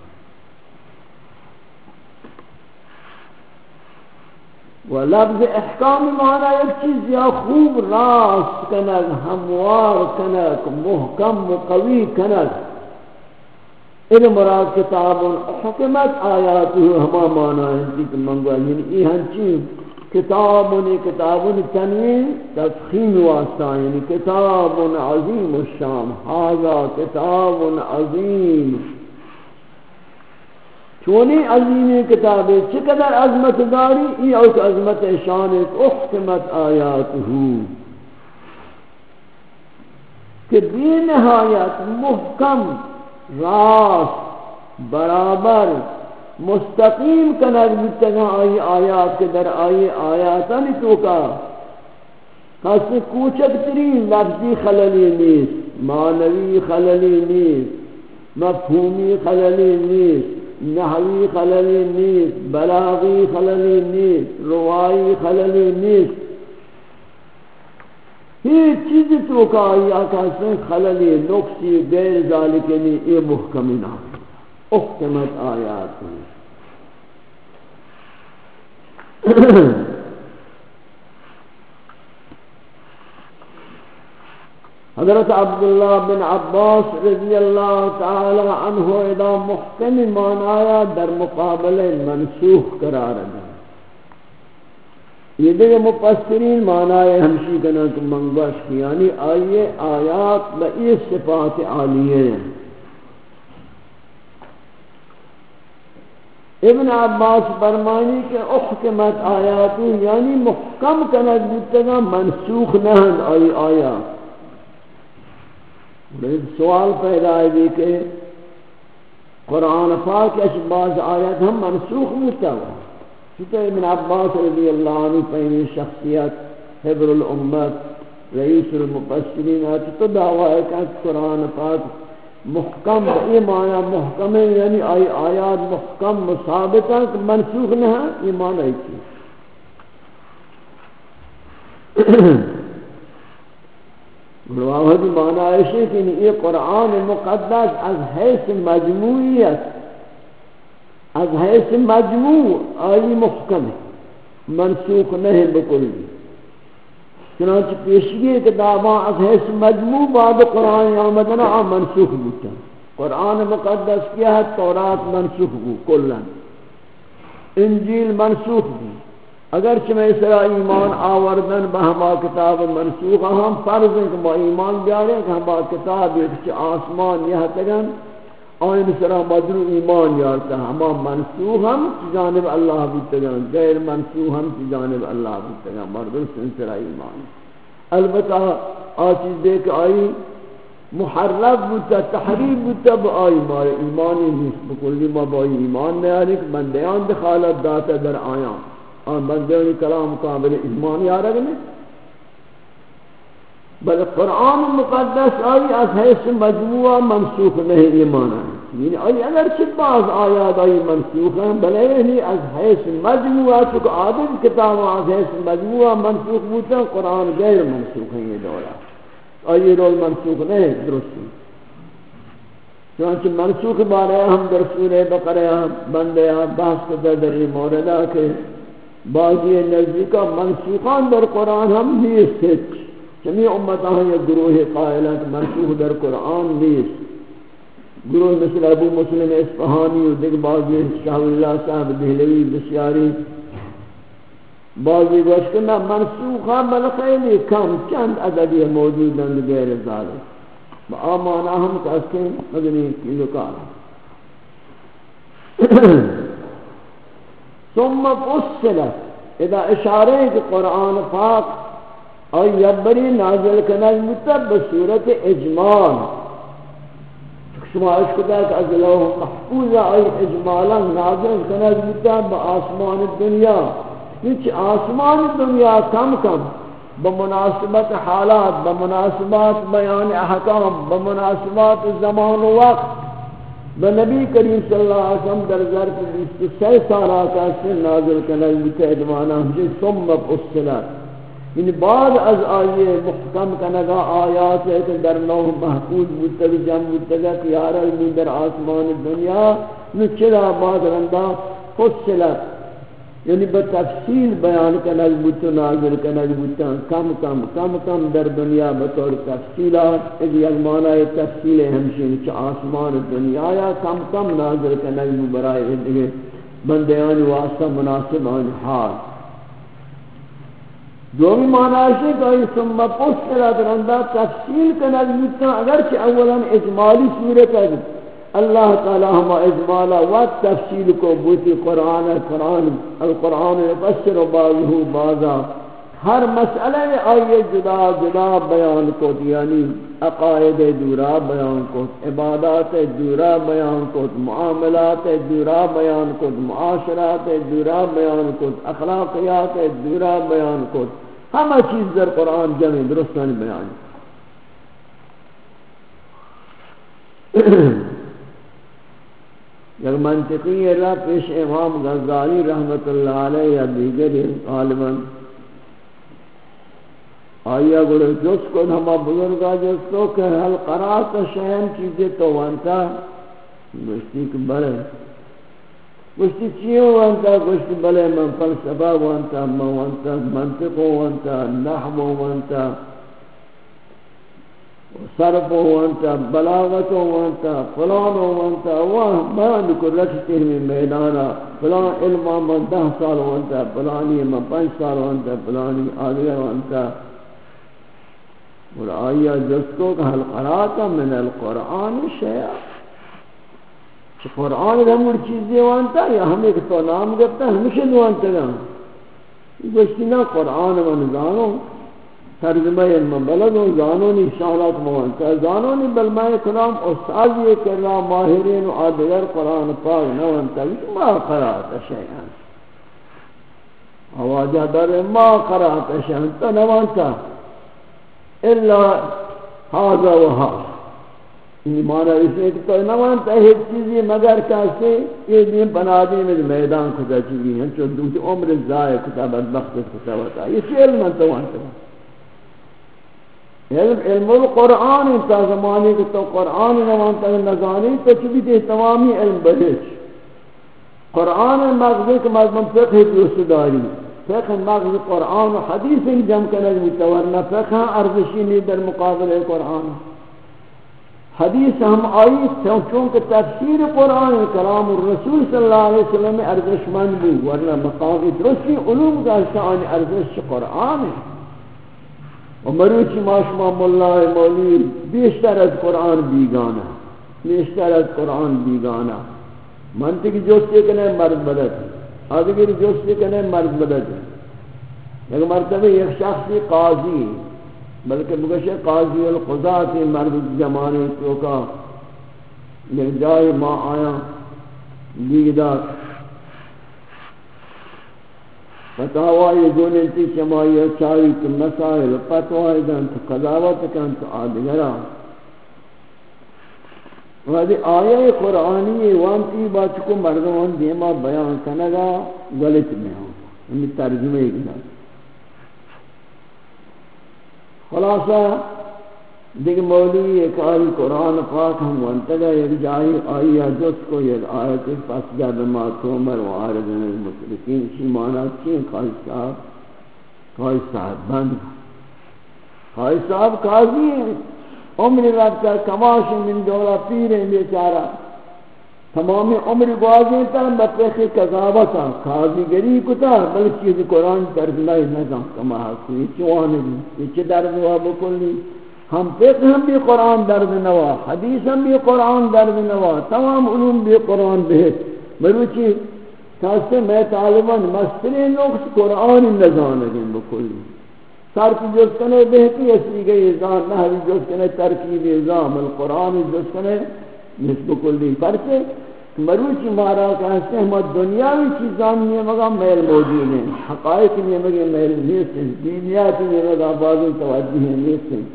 و لفظ احکام معنی ایک چیز یا خوب راست کنگ ہموار کنگ محکم و قوی کنگ ان مراد کتاب حکمت آیات ہما معنی ہیں کہ منگوا یعنی یہ ہنچی کتاب کتاب تنوین تفخیم واسطہ یعنی کتاب عظیم الشام ھذا کتاب عظیم چونی عظیم کتاب ہے چقدر عظمت داری یہ اوک عظمت شان احکمت آیات ہو کہ بے نہایت محکم راست برابر مستقیم کنگ بتگا آئی آیات کے در آئی آیاتانی تو کا خاص کوچک ترین لفظی خللی نیست معنوی خللی نیست مفہومی خللی نیست نحوی خللی نیست بلاغی خللی نیست روائی خللی نیست یہ چیز تو کا یا کہتے خللی نقصی غیر ذالکنی یہ محکمنا احکمت آیات حضرت عبداللہ بن عباس رضی اللہ تعالی عنہ ادا محکم معنایا در مقابل منسوخ قرار دیا یہ دیکھ مفسرین معنی ہمشی کنا کہ منگوش کی یعنی آئیے آیات بئی صفات عالیہ ہیں ابن عباس فرمانی کہ احکمت آیاتو یعنی محکم کنک بودتگا منسوخ نہن آئی آیات سوال پیدا ہے کہ قرآن پاک اش بعض آیات ہم منسوخ ہوتا ہوا چونکہ ابن عباس رضی اللہ عنہ پہلی شخصیت حبر الامت رئیس المفسرین آتی تو دعویٰ ہے کہ قرآن پاک محکم یہ معنی محکم ہے یعنی آئی آیات محکم مثابتہ منسوخ نہ ہے یہ معنی ہے گروہ معنی ہے کہ یہ قرآن مقدس از حیث مجموعیت از حیث مجموع آئی محکم ہے منسوخ نہیں بکل بھی چنانچہ پیشگی کتاباں از حیث مجموع بعد قرآن آمدنا آم منسوخ بوتا قرآن مقدس کیا ہے تورات منسوخ بو کلن انجیل منسوخ بو اگرچہ میں اسرا ایمان آوردن بہما کتاب منسوخ ہم فرض ہیں کہ با ایمان بیارے کہ ہم با کتاب ایک آسمان یہ تگن آئین سرا مدرو ایمان یارتا ہما منسوخ ہم جانب اللہ بودتگن غیر منسوخ ہم جانب اللہ بودتگن مردل سنسرا ایمان البتہ آچیز دیکھ آئی محرف بودتا تحریف بودتا با آئی مارے ایمانی نیست بکلی ما با ایمان نیاری کہ بندیان دخالت داتا در آیان آن بندیانی کلام قابل ایمان یارگ نہیں بل قرآن مقدس آئی از حیث مجموعہ منسوخ نہیں ایمان ہے یعنی آئی اگرچہ بعض آیات آئی منسوخ ہیں بلے نہیں از حیث مجموعہ چکہ آدم کتاب از حیث مجموعہ منسوخ بوتا قرآن غیر منسوخ ہیں یہ دورہ آئی رول منسوخ نہیں درستی چنانچہ منسوخ بارے ہم در سورہ بقرہ بندے بحث کو در یہ موردہ کہ بعضی نزدیکہ منسوخان در قرآن ہم نیست جميع امتاں یہ گروہ قائلات منسوخ در قرآن نیست گروہ مثل ابو مسلم اصفہانی و دیکھ بعضی شاہ اللہ صاحب دہلوی بسیاری بعضی گوشتنا منسوخہ بل خیلی کم چند عددی موجود ہیں غیر ذالک با آمانا ہم کہتے ہیں مدنی کی لکار ثم فصلت اذا اشارے کہ قرآن پاک اور یبری نازل کنال متب بصورت اجمال شما اس کو کہ از لوح محفوظ ای اجمالا نازل کنال متب آسمان الدنیا کچھ آسمان الدنیا کم کم بمناسبت حالات بمناسبات بیان احکام بمناسبات زمان و وقت بنبی کریم صلی اللہ علیہ وسلم در ظرف بیست و سی سالہ کا سے نازل کنال متب ادمانا ہمیں ثم فصلت یعنی بعد از آئیے محکم کنگا آیات ہے کہ در لوح محفوظ بودتگ جم بودتگا کیارا علمی در آسمان دنیا نچلا بعد رندہ فصلت یعنی بتفصیل بیان کنگ بودتو نازل کنگ بودتا کم کم کم کم در دنیا بطور تفصیلات ایک یلمانہ تفصیل ہمشین چا آسمان دنیا یا کم کم نازل کنگ بود برای دیگے بندیان واسطہ مناسب آن حال دومی معنی ہے کہ یہ ثم فصلت رندہ تفصیل کنگ بودتا اگرچہ اولا اجمالی صورت ہے اللہ تعالی ہم اجمالا و تفصیل کو بوتی قرآن قرآن القرآن یفسر بعضہ بعضا ہر مسئلہ آئیے جدا جدا بیان کو یعنی عقائد دورا بیان کو عبادات دورا بیان کو معاملات دورا بیان کو معاشرات دورا بیان کو اخلاقیات دورا بیان کو ہمہ چیز در قرآن جمع درستان بیان یک منطقی را پیش امام غزالی رحمت اللہ علیہ یا دیگر غالباً آیا گوڑے جس کو ہما بزرگا جس کو کہ حل قرآت شہن چیزیں تو وانتا گوشتی کہ بلے گوشتی چیئے وانتا گوشتی بلے من فلسفہ وانتا من وانتا منطق وانتا نحو وانتا صرف وانتا بلاغت وانتا فلان وانتا وان بیان کو رکھتے ہیں میدانا فلان علم من دہ سال وانتا فلانی من پانچ سال وانتا فلانی آدھر وانتا اور آیا جس کو کہ حل قراتا من القرآن شیعہ چھ قرآن ہمور چیزیں وانتا یا ہمیں کہ تو نام گفتا ہمیشہ وانتا گا گوشتی نا قرآن من زانو ترجمہ علم بلد و زانونی شانات موانتا زانونی بلماء کلام استاذی کرنا ماہرین و آدگر قرآن پاک نوانتا ما قرآت شیئا آواجہ در ما قرآت شیئا تا نوانتا الا حاضر و حاضر ایمان اس نے کہ تو نوانتا ہے چیزی مگر کیسے یہ دین بنادی میں میدان کھتا چیزی ہیں چون دوتی عمر زائے کتا بدبخت کتا ہوتا یہ سی علم انتا وانتا علم علم القرآن تا زمانے کہ تو قرآن نوانتا ہے نظانی تو چلی دے تمامی علم بہش قرآن مغزی کے مضمون فقہ درست داری فقہ مغزی قرآن و حدیث جمع کنگ متورنہ فقہ ارزشی نہیں در مقابل قرآن حدیث ہم آئی چونکہ تفسیر قرآن کلام الرسول صلی اللہ علیہ وسلم ارزش مند بھی ورنہ مقام درستی علوم کا شان ارزش قرآن ہے و مروچی ماشما مولای مولی بیشتر از قرآن بیگانا بیشتر از قرآن بیگانا منطقی جوستی کنے مرد بدد آدھگر جوستی کنے مرد بدد ایک مرتبہ ایک شخصی قاضی بلکہ مگشہ قاضی القضاة مرد زمانے توکا ایک جائے ماں آیا دیگدار فتاوائی گوننتی چمائی چاہی تو مسائل فتوائی دن تو قضاوت کن تو آدھگرہ وہی آیہ قرآنی وانتی بات کو مردمان دیما بیان کنگا غلط میں ہوں ہمیں ترجمہ ہی گنا خلاصہ دیکھ مولوی ایک آئی قرآن پاک ہم وانتگا ایک جائی آئی جس کو ایک آیت فاسدہ بما تومر و عارضن المشرکین شی معنی چین خواہی صاحب خواہی صاحب بند خواہی صاحب قاضی ہیں عمر رکھتا کماش من دولہ پیر ہیں بیچارہ تمامی عمر گوازیں تا بطرق قضاوتا قاضی گری کتا بلکہ چیز قرآن ترجمہ نظام کما حقی یہ چوانے بھی یہ چی درد ہوا بکلی ہم فقہ ہم بھی قرآن درد نوا حدیث ہم بھی قرآن درد نوا تمام علوم بھی قرآن بہت مروچی کہتے میں طالبان مستری نقص قرآن نظام لگیں بکلی سارکی جس کنے بہتی اسی گئی ازام نحوی جس کنے ترکیب ازام القرآن جس کنے نسب کلی پرچے مروچی مارا کہتے ہیں ہم دنیاوی چیزان میں مگا میل موجود ہیں حقائق میں مگا میل نیست ہیں دینیات میں مگا بازی توجہ ہیں نیست ہیں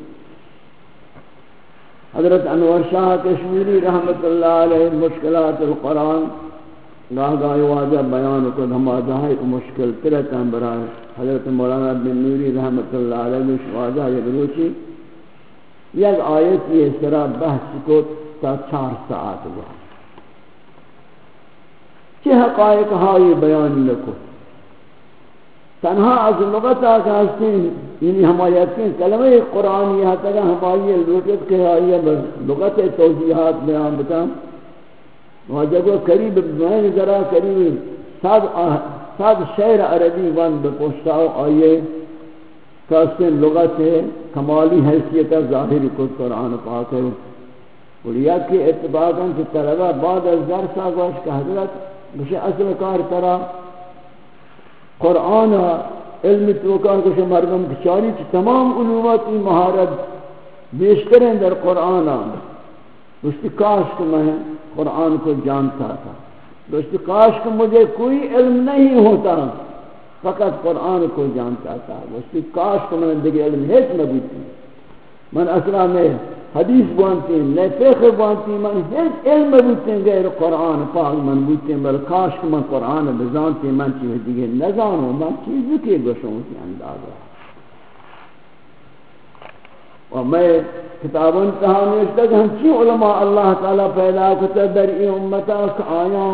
حضرت انور شاہ کشمیری رحمت اللہ علیہ مشکلات القرآن گاہ گاہ واجہ بیان کو دھمادہ ایک مشکل ترتا برائے حضرت مولانا بن نوری رحمت اللہ علیہ واجہ یک روچی یک آیت یہ سرا بحث کو تا چار ساعت ہوا چی حقائق ہائی بیان لکو تنہا از لغت آکا ہستیں یعنی ہماری یقین کلمہ قرآن یہاں تک ہماری لغت کے آئیے لغت توضیحات بیان بتا واجہ کو قریب بین ذرا قریب ساد شعر عربی وان بپوشتاو آئیے کہستیں لغت کمالی حیثیت ظاہر کو قرآن پاک ہے اور یہ کہ اتباقاً سے طلبہ بعد از درس آگوش کہ حضرت بشے اصل کار ترہ قرآن علم توکان کچھ مردم کچاری تمام علومات مہارت بیش کریں در قرآن دوستی کاش کہ میں قرآن کو جانتا تھا دوستی کاش کہ مجھے کوئی علم نہیں ہوتا فقط قرآن کو جانتا تھا دوستی کاش کہ میں دیکھ علم ہیچ نبی تھی من اصلا میں حدیث بانتی ہیں نئے فقہ بانتی ہیں من ہیچ علم بوتے ہیں غیر قرآن پاک من بوتے ہیں بل کاش کہ من قرآن بزانتی ہیں من چیز دیگے نزانوں من چیز کے گوشوں کی اندازہ اور میں کتابوں کہا نوشتا کہ ہم چی علماء اللہ تعالیٰ پیدا کتا در ای امتا آیاں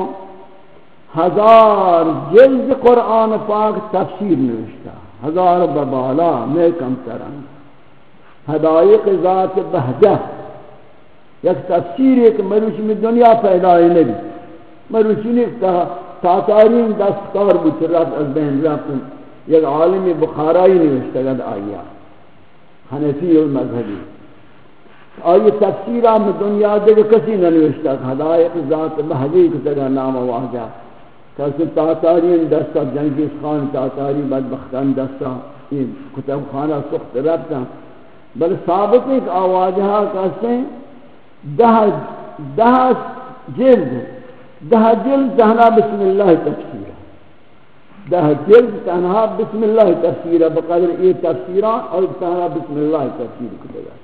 ہزار جلد قرآن پاک تفسیر نوشتا ہزار ببالا میں کم تران حدائق ذات بہجہ یک تفسیر ایک مروچی میں دنیا پیدا ہے نبی مروچی نے تاتارین دستکار بوچھ رفت از بین رفت یک عالم بخارائی نے اشتگد آیا حنفی المذہبی آئی تفسیرہ میں دنیا دے کسی نہ نوشتا حدائق ذات بہجی کتگا نام واجہ کسی تاتارین دستا جنگیز خان تاتاری بدبختان دستا یہ کتب خانہ سخت ربطا بل ثابت ایک آواجہا کہتے ہیں دہ دہ جلد دہ جلد تہنا بسم اللہ تفسیر دہ جلد تہنا بسم اللہ تفسیر بقدر یہ تفسیران اور تہنا بسم اللہ تفسیر کتب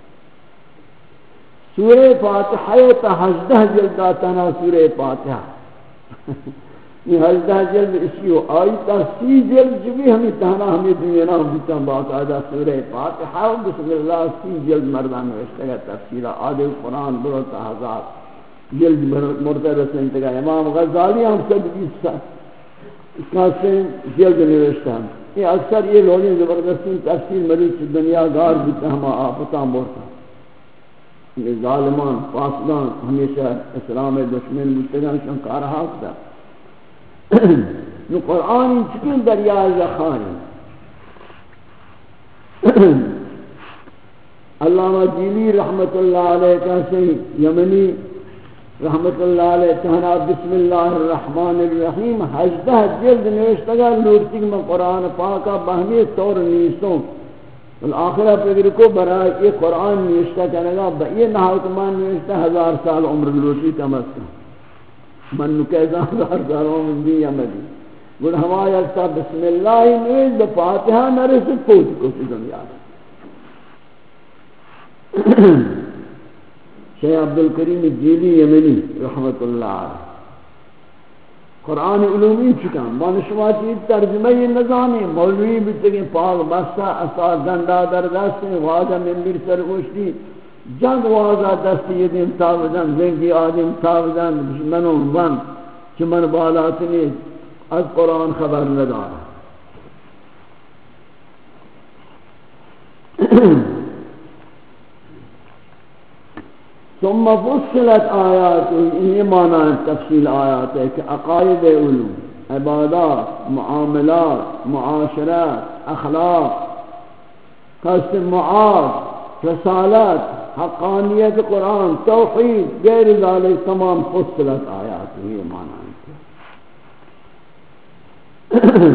سورہ فاتحہ تا ہجدہ جلدہ تہنا سورہ فاتحہ یہ ہجدہ جلد اسی ہو آئی تا سی جلد جو بھی ہمیں تہنا ہمیں دنیا نام بیتا باقاعدہ سورہ فاتحہ و بسم اللہ سی جلد مردان نوشتے گا تفسیرہ آدھے قرآن برتا ہزار جلد مرتبہ رسنتے گا امام غزالی ہم سب بیس کاسے جلد نوشتا ہم یہ اکثر یہ لوگیں زبردستی تفسیر مریض دنیا گار بیتا ہم آفتا مرتا یہ ظالمان فاسدان ہمیشہ اسلام دشمن مستقان شنکار حق دا نو قرآن چکن دریائے زخانی علامہ جیلی رحمت اللہ علیہ کہتے ہیں یمنی رحمت اللہ علیہ تہنا بسم اللہ الرحمن الرحیم ہجدہ جلد نوشتگا لورتی میں قرآن پاکا بہمی طور نیستوں والآخرہ پیگر کو برای یہ قرآن نوشتہ کرنگا یہ نحوتمان نوشتہ ہزار سال عمر لورتی کم از کم من نکیزہ ہزار سال عمر دی یا مدی گل ہمایا تا بسم اللہ نوشت بفاتحہ نرسد پوچھ کو سی دنیا شیخ عبدالکریم جیلی یمنی رحمت اللہ علیہ قرآن علومی چکم بانشما چیز ترجمہ یہ نظامی مولوی بتگیں پاک بستہ اصار گندہ در دستے واجہ منبر سرگوشتی جنگ واجہ دستی یدیم تاودن زنگی آدم تاودن منو من چی من بالاتنی از قرآن خبر ندارا ثم فصلت آیات یہ معنی تفصیل آیات ہے کہ عقائد علوم عبادات معاملات معاشرات اخلاق قسم معاد رسالات حقانیت قرآن توحید غیر ذالک تمام فصلت آیات یہ معنی ہے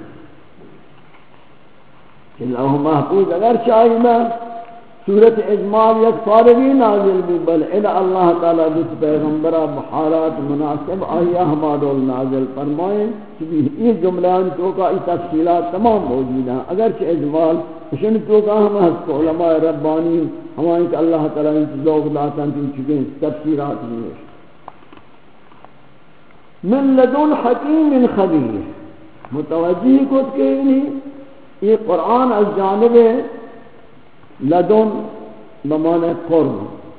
کہ لوح محفوظ اگر چاہیے میں سورت اجمال یک فارغی نازل بھی بل الہ اللہ تعالی جس پیغمبرہ بحالات مناسب آئیہ ہمارول نازل فرمائیں کہ یہ جملان تو کا یہ تفصیلات تمام موجود ہیں اگرچہ اجمال اشن تو کا ہم حضرت علماء ربانی ہمائیں کہ اللہ تعالی ان ذوق داتا ان چکیں تفصیلات میں من لدن حکیم خبیر متوجہ کو کہ یہ قرآن از جانب لدن بمعنی قرب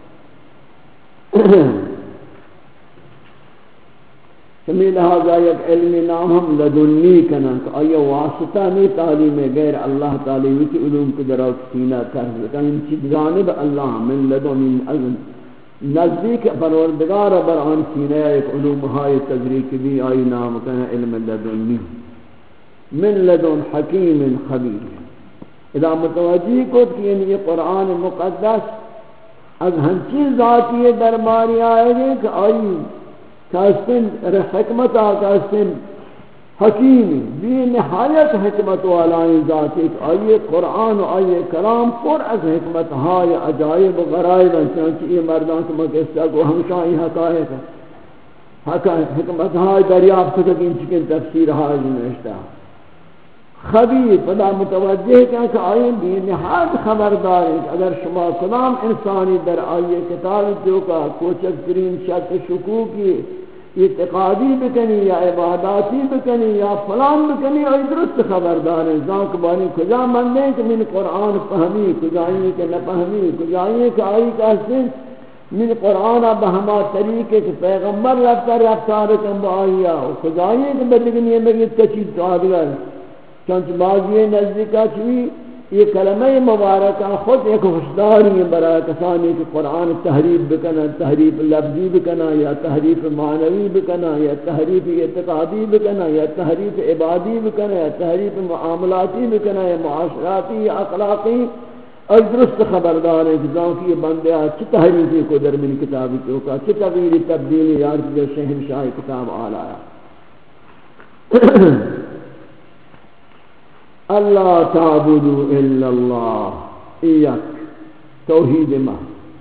سمی لہذا یک علمی نام ہم لدنی کنن کہ آیا واسطہ نہیں تعلیم غیر اللہ تعالی ویتی علوم کو در سینہ کرد لیکن ان چیز جانب اللہ من لدن نزدیک پروردگار بر آن سینہ ایک علوم ہائی تدریک بھی آئی نام کنن علم لدنی من لدن حکیم خبیر اذا متوجہ کو کہ یہ قرآن مقدس از ہنچی ذاتی درباری آئے گے کہ آئی کہستن حکمت آکستن حکیم بھی نہایت حکمت والائیں ذاتی کہ آئی قرآن و آئی کلام پر از حکمت ہائی عجائب و غرائب چنانچہ یہ مردان کے مقصہ کو ہمشہ ہی حقائق ہے حکمت ہائی دریافت کہ ان چکن تفسیر ہائی نوشتہ خبیر پدا متوجہ کہ آئین بھی نہایت خبردار ہے اگر شما کلام انسانی در آئیے کتاب جو کا کوچک ترین شک شکوکی اعتقادی بکنی یا عباداتی بکنی یا فلان بکنی اور درست خبردار ہے ذاک بانی کجا مندیں کہ من قرآن فہمی کجائیے کہ نہ فہمی کجائیے کہ آئی کہتے من قرآن بہما طریقے کہ پیغمبر رفتار رفتار کن با آئیا کجائیے کہ بدگنی میں تچید تو آدگر چونچہ بعضی نزدیکہ چوئی یہ کلمہ مبارکہ خود ایک خوشداری برای کسانی کہ قرآن تحریف بکنا تحریف لفظی بکنا یا تحریف معنوی بکنا یا تحریف اعتقادی بکنا یا تحریف عبادی بکنا یا تحریف معاملاتی بکنا یا معاشراتی یا اخلاقی اور درست خبردار ہے کہ ذاکی یہ بندے آج چی تحریفی کو در من کتابی چوکا چی تغییری تبدیلی یار جو شہنشاہ کتاب آل آیا اللہ تعبدوا الا اللہ ایک توحید ما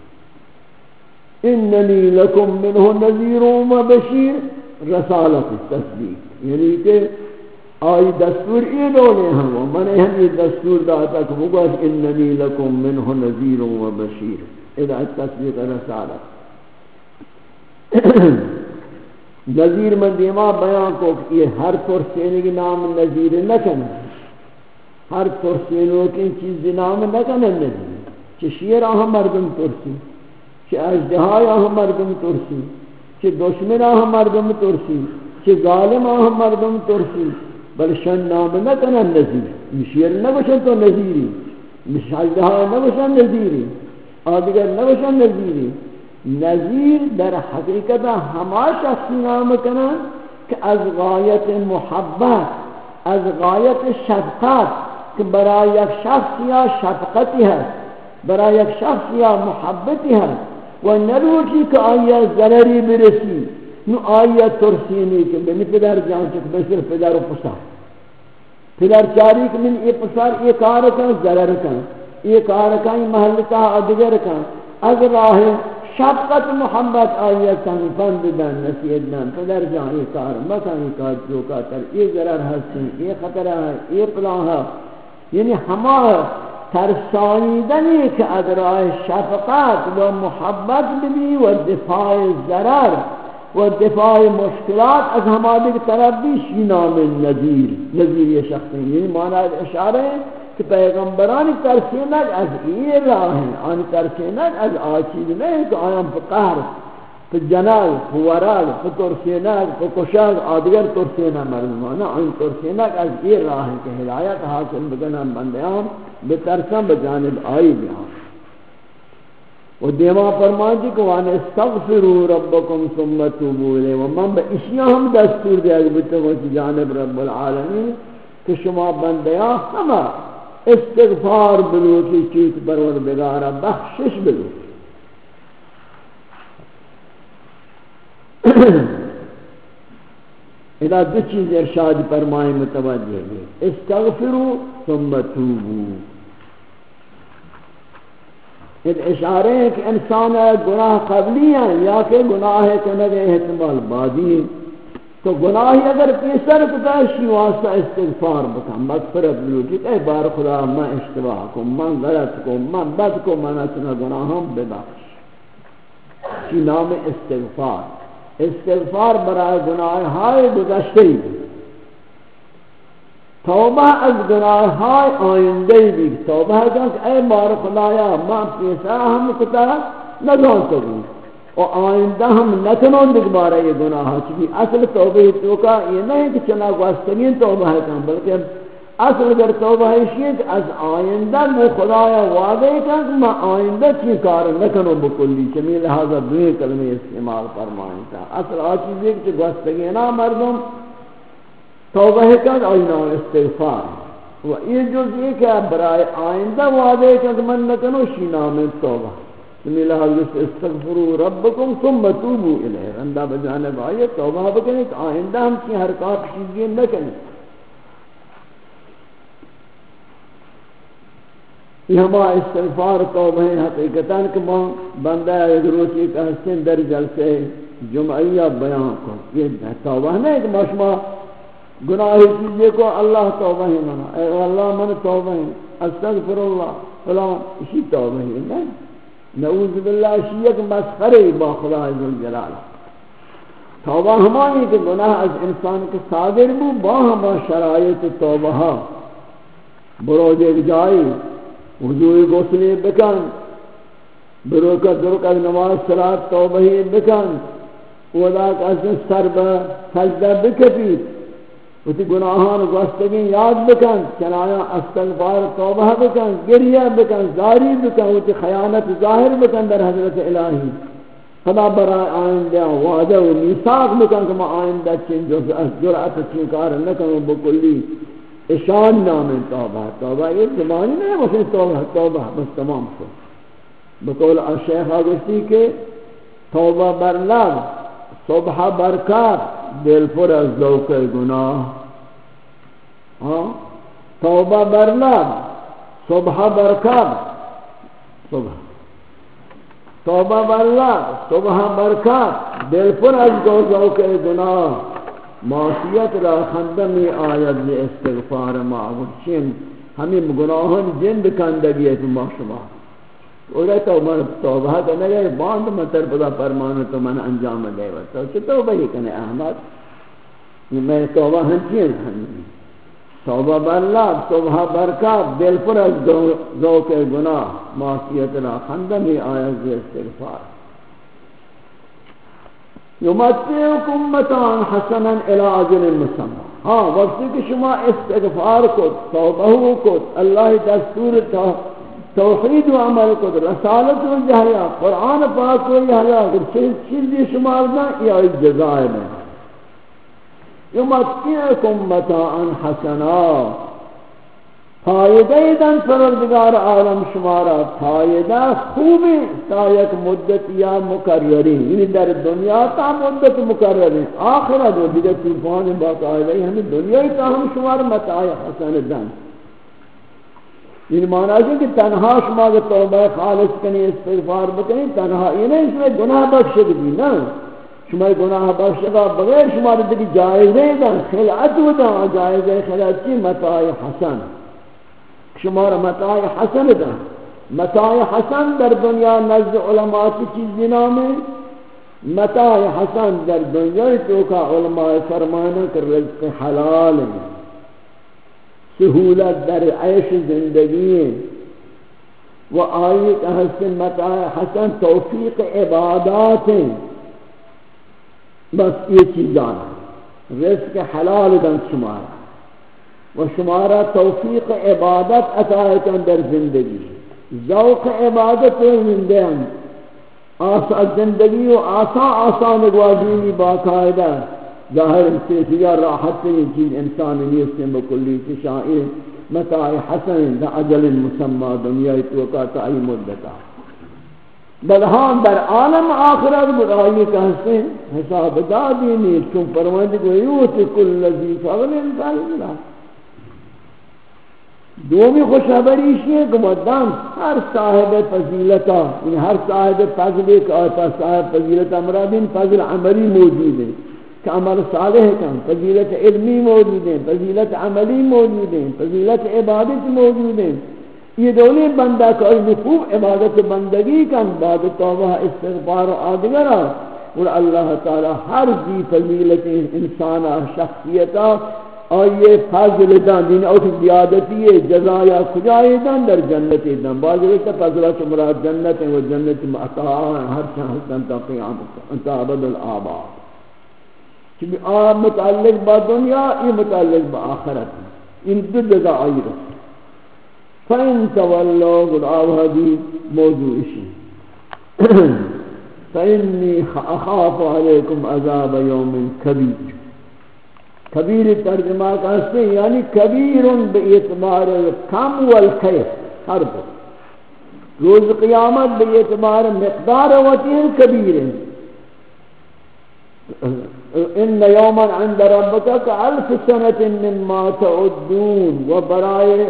اننی لکم منہ نذیر و بشیر رسالت تصدیق، یعنی کہ آئی دستور ای دونے ہم من ہم یہ دستور داتا کہ وہ گوش اننی لکم منہ نذیر و بشیر اذا تصدیق رسالت نذیر من دیما بیان کو کہ یہ ہر ترسینے کی نام نذیر نہ کنا، ہر ترسینوں کی چیز نام نہ کنا نذیر، چھ شیر آہم مردم ترسی، چھ اجدہائی آہم مردم ترسی، چھ دشمن آہم مردم ترسی، چھ ظالم آہم مردم ترسی، بل شن نام نہ کنا نذیر، شیر نہ بشن تو نذیری، اجدہائی نہ بشن نذیری، آدگر نہ بشن نذیری. نذیر در حقیقت ہما شخصی نام کنا کہ از غایت محبت، از غایت شفقت، کہ برای یک شخص یا شفقتی ہے، برای یک شخص یا محبتی ہے، و نروچی کہ آیا ضرری برسی، نو آیا ترسینی کہ من پدر جان چک بسر پدر و پسر پدر چاری کہ من ای پسر ای کار کن ضرر کن، ای کار کن محلتا ادگر کن، از راہ شفقت محبت آئیت سن فند دن نصیحت دن پدر جان یہ کار مکن یہ کار جو کا تر یہ ضرر ہستن یہ خطرہ ہے یہ پلان ہے، یعنی ہما ترسانیدنی کہ ادرائے شفقت و محبت بھی و دفاع ضرر و دفاع مشکلات از ہما دیکھ طرف بھی شی نام نذیر، نذیر یہ شخص ہے، یعنی معنی اشارہ ہے کہ پیغمبرانی ترسینک از یہ راہ ہیں، آنی ترسینک از آچید نہیں کہ آیاں پہ قہر پہ جنال پہ ورال پہ ترسینک پہ کشاک آدگر ترسینک مردمانا، آنی ترسینک از یہ راہ ہیں کہ ہدایت حاصل بکنم بندیان بترسن بجانب آئی بیان. و دیما فرمان جی کہ وَأَنِ اسْتَغْفِرُوا رَبَّكُمْ ثُمَّ تُوبُوا إِلَيْهِ، ومن با اشیاء ہم دستور دیا بتگو جانب رب العالمین کہ شما بندیان ہما استغفار بلو کی چیز پروردگارا بخشش بلو. اذا دو چیز ارشاد فرمائے متوجہ ہے، استغفروا ثم توبوا. یہ اشارے ہیں کہ انسان گناہ قبلی ہیں یا کہ گناہ کنگے احتمال بعدی ہیں، تو گناہی اگر پیسر کتا شی واسطہ استغفار بکن مغفرت بلوٹی اے بار خدا میں اشتباہ کو من غلط کو من بد کو من اتنا گناہوں ببخش، شی نام استغفار. استغفار برای گناہ ہائے گزشتے بھی، توبہ از گناہ ہائے آئندے بھی. توبہ کہ اے بار خدایا میں پیسر ہم کتا نگان سکوں اور آئندہ ہم نکنون دکبارہ یہ گناہ ہے، چونکہ اصل توبہ تو کا یہ نہیں کہ چنا گوستگین توبہ ہے کام، بلکہ اصل اگر توبہ ہے یہ کہ از آئندہ میں خدایا وعدے کا کہ میں آئندہ کی کار نکنوں بکلی، چمی لہذا دوئے کلمے استعمال فرمائیں تھا. اصل آچیز ہے کہ گوستگینہ مردم توبہ ہے کہ آئینہ استغفار، و یہ جز یہ کہ برائے آئندہ وعدے کا کہ من نکنوں شی نام توبہ. سمی لہذا استغفروا ربکم ثم توبوا الیہ، رندہ بجانب آئیے توبہ بکنے کہ آئندہ ہم کی حرکات چیزیں نہ کریں. یہ ہما استغفار توبہ ہیں حقیقتاً کہ ماں بندہ ایک روچی کا حسن در جلسے جمعیہ بیان کو، یہ توبہ نہیں کہ مشما گناہی چیزیں کو اللہ توبہ ہی منا، اے اللہ من توبہ ہیں استغفر اللہ فلان، اسی توبہ ہی نہیں. نعوذ باللہ شیعہ مسخرے با خدا عزوجلال. توبہ ہمانی کہ گناہ از انسان کے صادر بو با ہما شرائط توبہ برو دیکھ جائی وضوء غسل بکن بروکت درکت نماز صلاة توبہ بکن ودا کہ سر با سجدہ بکپید وتی گناہان گوستگین یاد بکن، چنایا استغفار توبہ بکن، گریہ بکن، زاری بکن، وتی خیانت ظاہر بکن در حضرت الہی. خدا برای آئندہ وعدہ و میثاق بکن کہ میں آئندہ چین جرأت چین کار نکنوں بکلی. اشان نام توبہ. توبہ یہ زمانی نہیں ہے توبہ توبہ بس تمام کو. بقول الشیخ آگستی کے توبہ بر لب صبح برکات دل پر از ذوق گناہ. ہاں توبہ برنا صبح برکات صبح توبہ برنا صبح برکات دل پر از دو ذوق گناہ معصیت را خندمی آید لی استغفار معبود چین ہمیں گناہوں جند کندگی ہے تم شما اولا تو من توبہ کرنے گئے باند من تر پدا فرمانا تو من انجام دے تو چھ توبہ ہی کنے احمد میں توبہ ہنچین ہنچین توبہ باللہ صبح برکات دل پر از ذوق گناہ معصیت را خندمی آیت استغفار یمتعکم متاعا حسنا الی اجل مسمى ہاں وقتی کہ شما استغفار کو توبہ کو اللہ دستور توحید و عمل کو رسالت و جہیا قرآن پاک کو یہ چیز شمار نہ یہ جزائے میں یمتعکم متاعا حسنا فائدہ دن پروردگار عالم شمارا فائدہ خوبی تا یک مدت یا مقرری یعنی در دنیا تا مدت مقرری آخرت و دیگر طوفان باقاعدہ ہمیں دنیا تا ہم شمار متاع حسن دن یعنی معنی ہے کہ تنہا شما کے توبہ خالص کنی استغفار بکنی تنہا یہ نہیں اس میں گناہ بخشد بھی نا شما گناہ بخشدہ بغیر شما دیکھ جائزے دن خلعت و دن جائزے خلعت کی متاع حسن شمار متاع حسن دا متاع حسن در دنیا نزد علماء کی چیز نام ہے متاع حسن در دنیا تو کا علماء فرمانا کہ رزق حلال ہے سہولت در عیش زندگی ہے و آیت حسن متاع حسن توفیق عبادات ہیں بس یہ چیزاں رزق حلال دن شمار و شمارا توفیق عبادت عطایتاً در زندگی ذوق عبادت زندگی آسان زندگی و آسان آسان گوازینی باقاعدہ ظاہر انسیسیہ راحت سے چیز انسانی نیستیں بکلی تشائی متاع حسن دا عجل مسمى دنیا توقع تعی مدتا بلہان در عالم آخرت برائی کہتے ہیں حساب دادی نیت چون فرمائے کو یوت کل لذی فضل فضلہ دومی خوشخبری ہے کہ مدام ہر صاحب فضیلتا یعنی ہر صاحب فضل کا صاحب فضیلت امرادین فضل عملی موجود ہے کہ عمل صالح کا فضیلت علمی موجود ہے فضیلت عملی موجود ہے فضیلت عبادت موجود ہے یہ دولی بندہ کوئی مفہوم عبادت بندگی کا بعد توبہ استغفار و آدگرہ اور اللہ تعالی ہر ذی فضیلت انسان شخصیتا اور یہ فضل دن دین اوٹ زیادتی ہے جزایا کجائے دن در جنت دن بعض وقت فضلہ مراد جنت ہے وہ جنت معطا ہر شخص تا قیامت تا ابد الآباد کہ آپ متعلق با دنیا یہ متعلق با آخرت ان دو جگہ آئی رہا فَإِن تَوَلَّوْا قُلْ آوَهَدِي موضوع اسی فَإِنِّي أَخَافُ عَلَيْكُمْ عَذَابَ يَوْمٍ كَبِيرٍ کبیر ترجمہ کہتے ہیں یعنی کبیر باعتبار کم والخیر ہر دو روز قیامت باعتبار مقدار وطیر کبیر ان یوما عند ربک الف سنت مما تعدون و برائے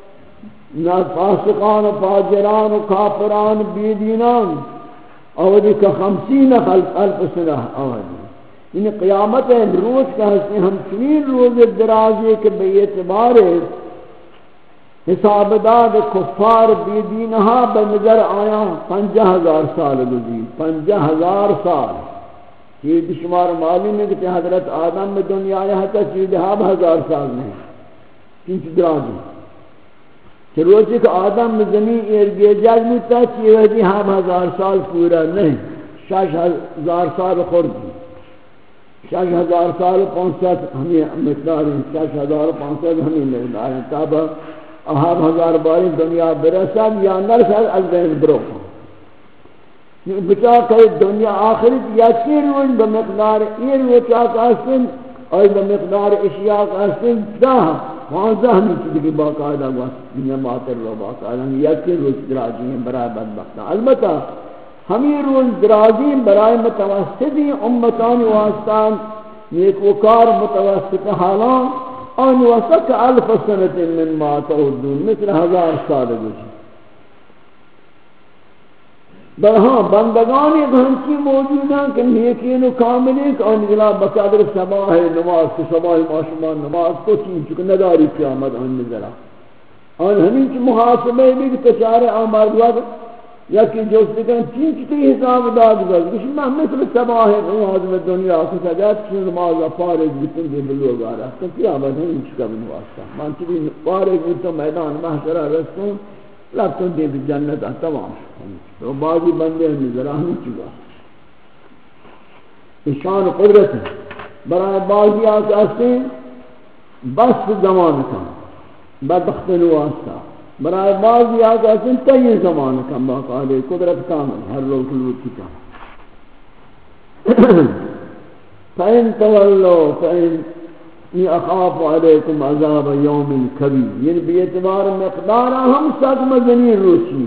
فاسقان و فاجران و کافران بیدینان اودی کا خمسین الف سنہ اودی یعنی قیامت ہے روز کا حسن ہم چنین روز درازی کے بے اعتبار حساب داد کفار بی دینہا بنظر آیا پنجہ ہزار سال گزی پنجہ ہزار سال یہ بشمار معلوم ہے کہ حضرت آدم میں دنیا آیا تھا چیز ہاب ہزار سال نہیں کنچ درازی کہ روز ایک آدم میں زمین ارگی جاج مجھتا چیز ہاب ہزار سال پورا نہیں شش ہزار سال خوردی شش ہزار سال پانسٹھ ہمیں مقدار ہیں شش ہزار پانسٹھ ہمیں مقدار ہیں تب اہاب ہزار باری دنیا برسد یا نرسد از بین برو بچا کہ دنیا آخرت یا چی روز بمقدار این روز چاکاستن اور بمقدار اشیاء کاستن داہ پانزہ ہمیں چیز کی باقاعدہ دنیا ماتر رو باقاعدہ یا چی روز دراجی ہیں برای بدبختہ البتہ ہمیں روز درازی برای متوسطی امتان واسطان نیک وکار متوسط حالان آن وسط الف سنت مما تعدون مثل ہزار سال گزشت بل ہاں بندگانی ہنچی موجود ہیں کہ نیکین و کاملی کہ آن جلا بقدر سباہ نماز کو سباہ معاشمان نماز کو چین چکہ نداری قیامت آن نظرہ آن ہمیں چی محاسبہ بھی کہ تچارے آمار وقت یا کہ جو سکن چین چکی حساب داد گز بشن میں مثل سباہ نماز میں دنیا کو سجاد چین نماز پارج بیتن دے بلوگ آ رہا کہ قیامت ہمیں چکا بنواستا من چلی پارج بیتن میدان محشرہ رستوں لکتن دے بھی جنت تمام تو بعضی بندے ہمیں ذرا ہمیں چکا اشان قدرت ہے برای بعضی آتے ہیں بس زمان کا بدبخت نواستا برای بعضی آتے ہیں تئی زمان کا باقاعدہ قدرت کامل ہر لوگ لوگ کی کام فَإِن تَوَلَّوْا فَإِنِّي أَخَافُ عَلَيْكُمْ عَذَابَ يَوْمٍ كَبِيرٍ یعنی بیعتبار مقدار ہم صدم زمین روچی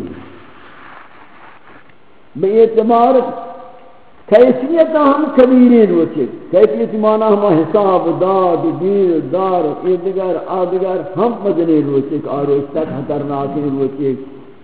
بیعتبار کیفیت ہم کبیرین روچی کیفیت معنی ہم حساب داد دیر دار ادگر آدگر ہم مدنی روچی آروز تک خطرناکی روچی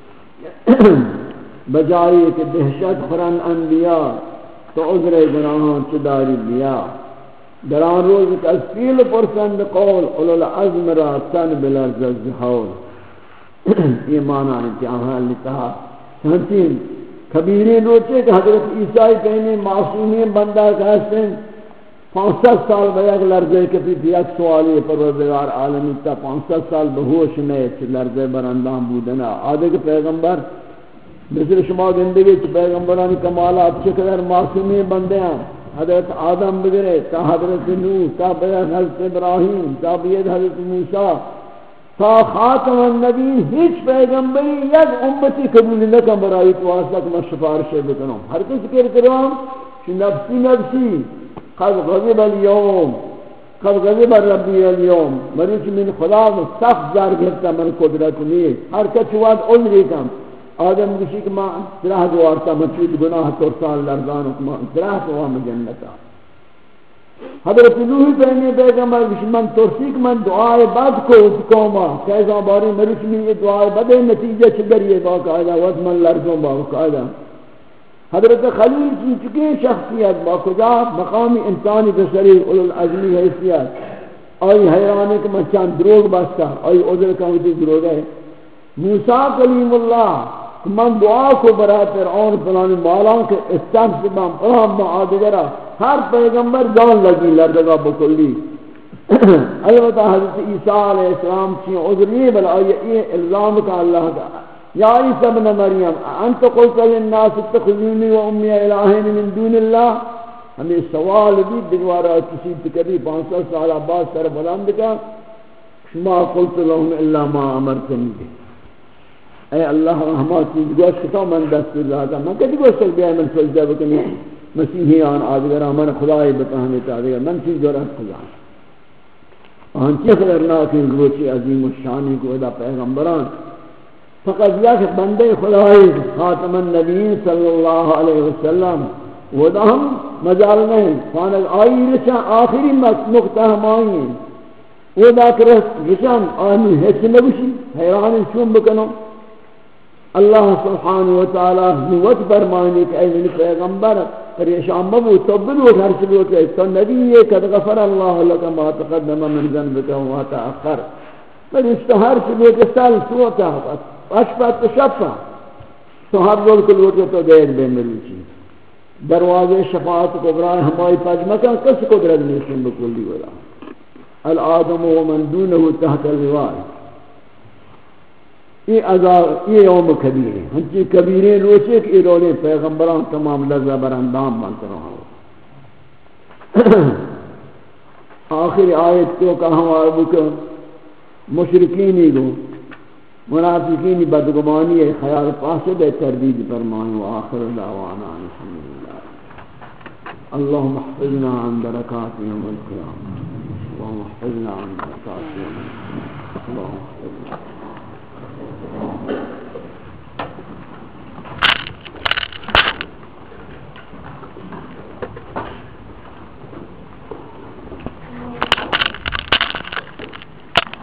بجائی کہ دہشت خرن انبیاء تو عذر گناہاں چداری لیا دران روز تسفیل پرسند قول اولو العظم را تن بلرزز حول یہ معنی ہے کہ آہاں لکھا سنتین کبیرین روچے کہ حضرت عیسیٰ کہنے معصومین بندہ کہتے ہیں پانسٹھ سال بیک لرزے کے پھر یک سوالی پروردگار عالمی تا پانسٹھ سال بہوش میں لرزے برندام بودنا آدھے کے پیغمبر مثل شما زندگی چھ پیغمبرانی کمالات چقدر معصومی بندے ہیں حضرت آدم بگرے تا حضرت نوح تا بیت حضرت ابراہیم تا بیت حضرت موسیٰ تا خاتم النبی ہیچ پیغمبری یک امتی قبول نکم برائی تو واسطہ کہ میں سفارشیں بکنوں ہر کس ذکر کروں کہ نفسی نفسی قد غضب اليوم قد غضب ربی اليوم مریچ من خدا سخت زار گرتا من قدرت نہیں ہر کچھ واد عذری کم آدم کسی کہ ماں سراح دوارتا مچید گناہ ترسال لرزان اکما سراح تو ہم جنتا حضرت نوحی پہنے پیغمبر کسی من ترسیک من دعائے بد کو قوما کیسا باری مرش میں یہ دعائے بد نتیجہ چگریے باقاعدہ وز من لرزوں باقاعدہ حضرت خلیل کی چکے شخصیت باقاعدہ مقامی انسانی بشری اولو العظمی حیثیت آئی حیرانے کہ من چاند دروگ بستا آئی عذر کا ہوتی دروگ ہے موسیٰ کلیم اللہ من دعا کو برای فرعون فلانی مالان کے استنسبان فلان معادگرہ ہر پیغمبر جان لگی لردگا بکلی البتہ حضرت عیسیٰ علیہ السلام چین عذر نہیں بل آئی الزام کا اللہ کا یا عیسیٰ ابن مریم انت قلت للناس اتخذونی و امی الہین من دون اللہ ہمیں سوال بھی دنوارا کسی تکبی پانچ سو سال بعد سر بلند کا ما قلت لهم الا ما امرتنی بھی اے اللہ ہما چیز گوش کتا من دستور رہا من کتی گوش تک بیائی من سجدہ بکنی مسیحی آن آدگرہ من خدای بتاہمی تادگرہ من چیز جو رہا خدا آن چی خبرناکی گوشی عظیم الشانی کو ادا پیغمبران فقط یا کہ بندے خدای خاتم النبیین صلی اللہ علیہ وسلم ودا ہم مجال نہیں فانک آئی رچا آخری نقطہ ہم آئی ہیں ودا کرس رچان آنی حیث نبوشی حیرانی چون بکنو اللہ سبحانہ وتعالی نوت برمانی کہ اے من پیغمبر پریشان مبو تبدل و گھر چلو کہ تو نبی یہ قد غفر اللہ لکا ما تقدم من ذنبک و تأخر پر اشتہر چلو کہ سال سوتا اشفت شفا تو ہر رول کلو کہ تو دیر بے مروچی دروازے شفاعت کبران ہمائی پاجمکہ کس قدرت نیسن بکلی ولا الادم و من دونه تحت الروائے یہ عذاب یہ یوم کبیر ہے ہنچی کبیریں روچے کہ ایرولے پیغمبران تمام لذہ براندام بنت رہا ہو آخر آیت کو کہا ہوا کہ مشرکینی کو منافقینی بدگمانی خیال فاسد تردید فرمائیں وآخر دعوانا الحمدللہ اللہم احفظنا عن درکات یوم القیامة اللہم احفظنا عن درکات یوم القیامة اللہم احفظنا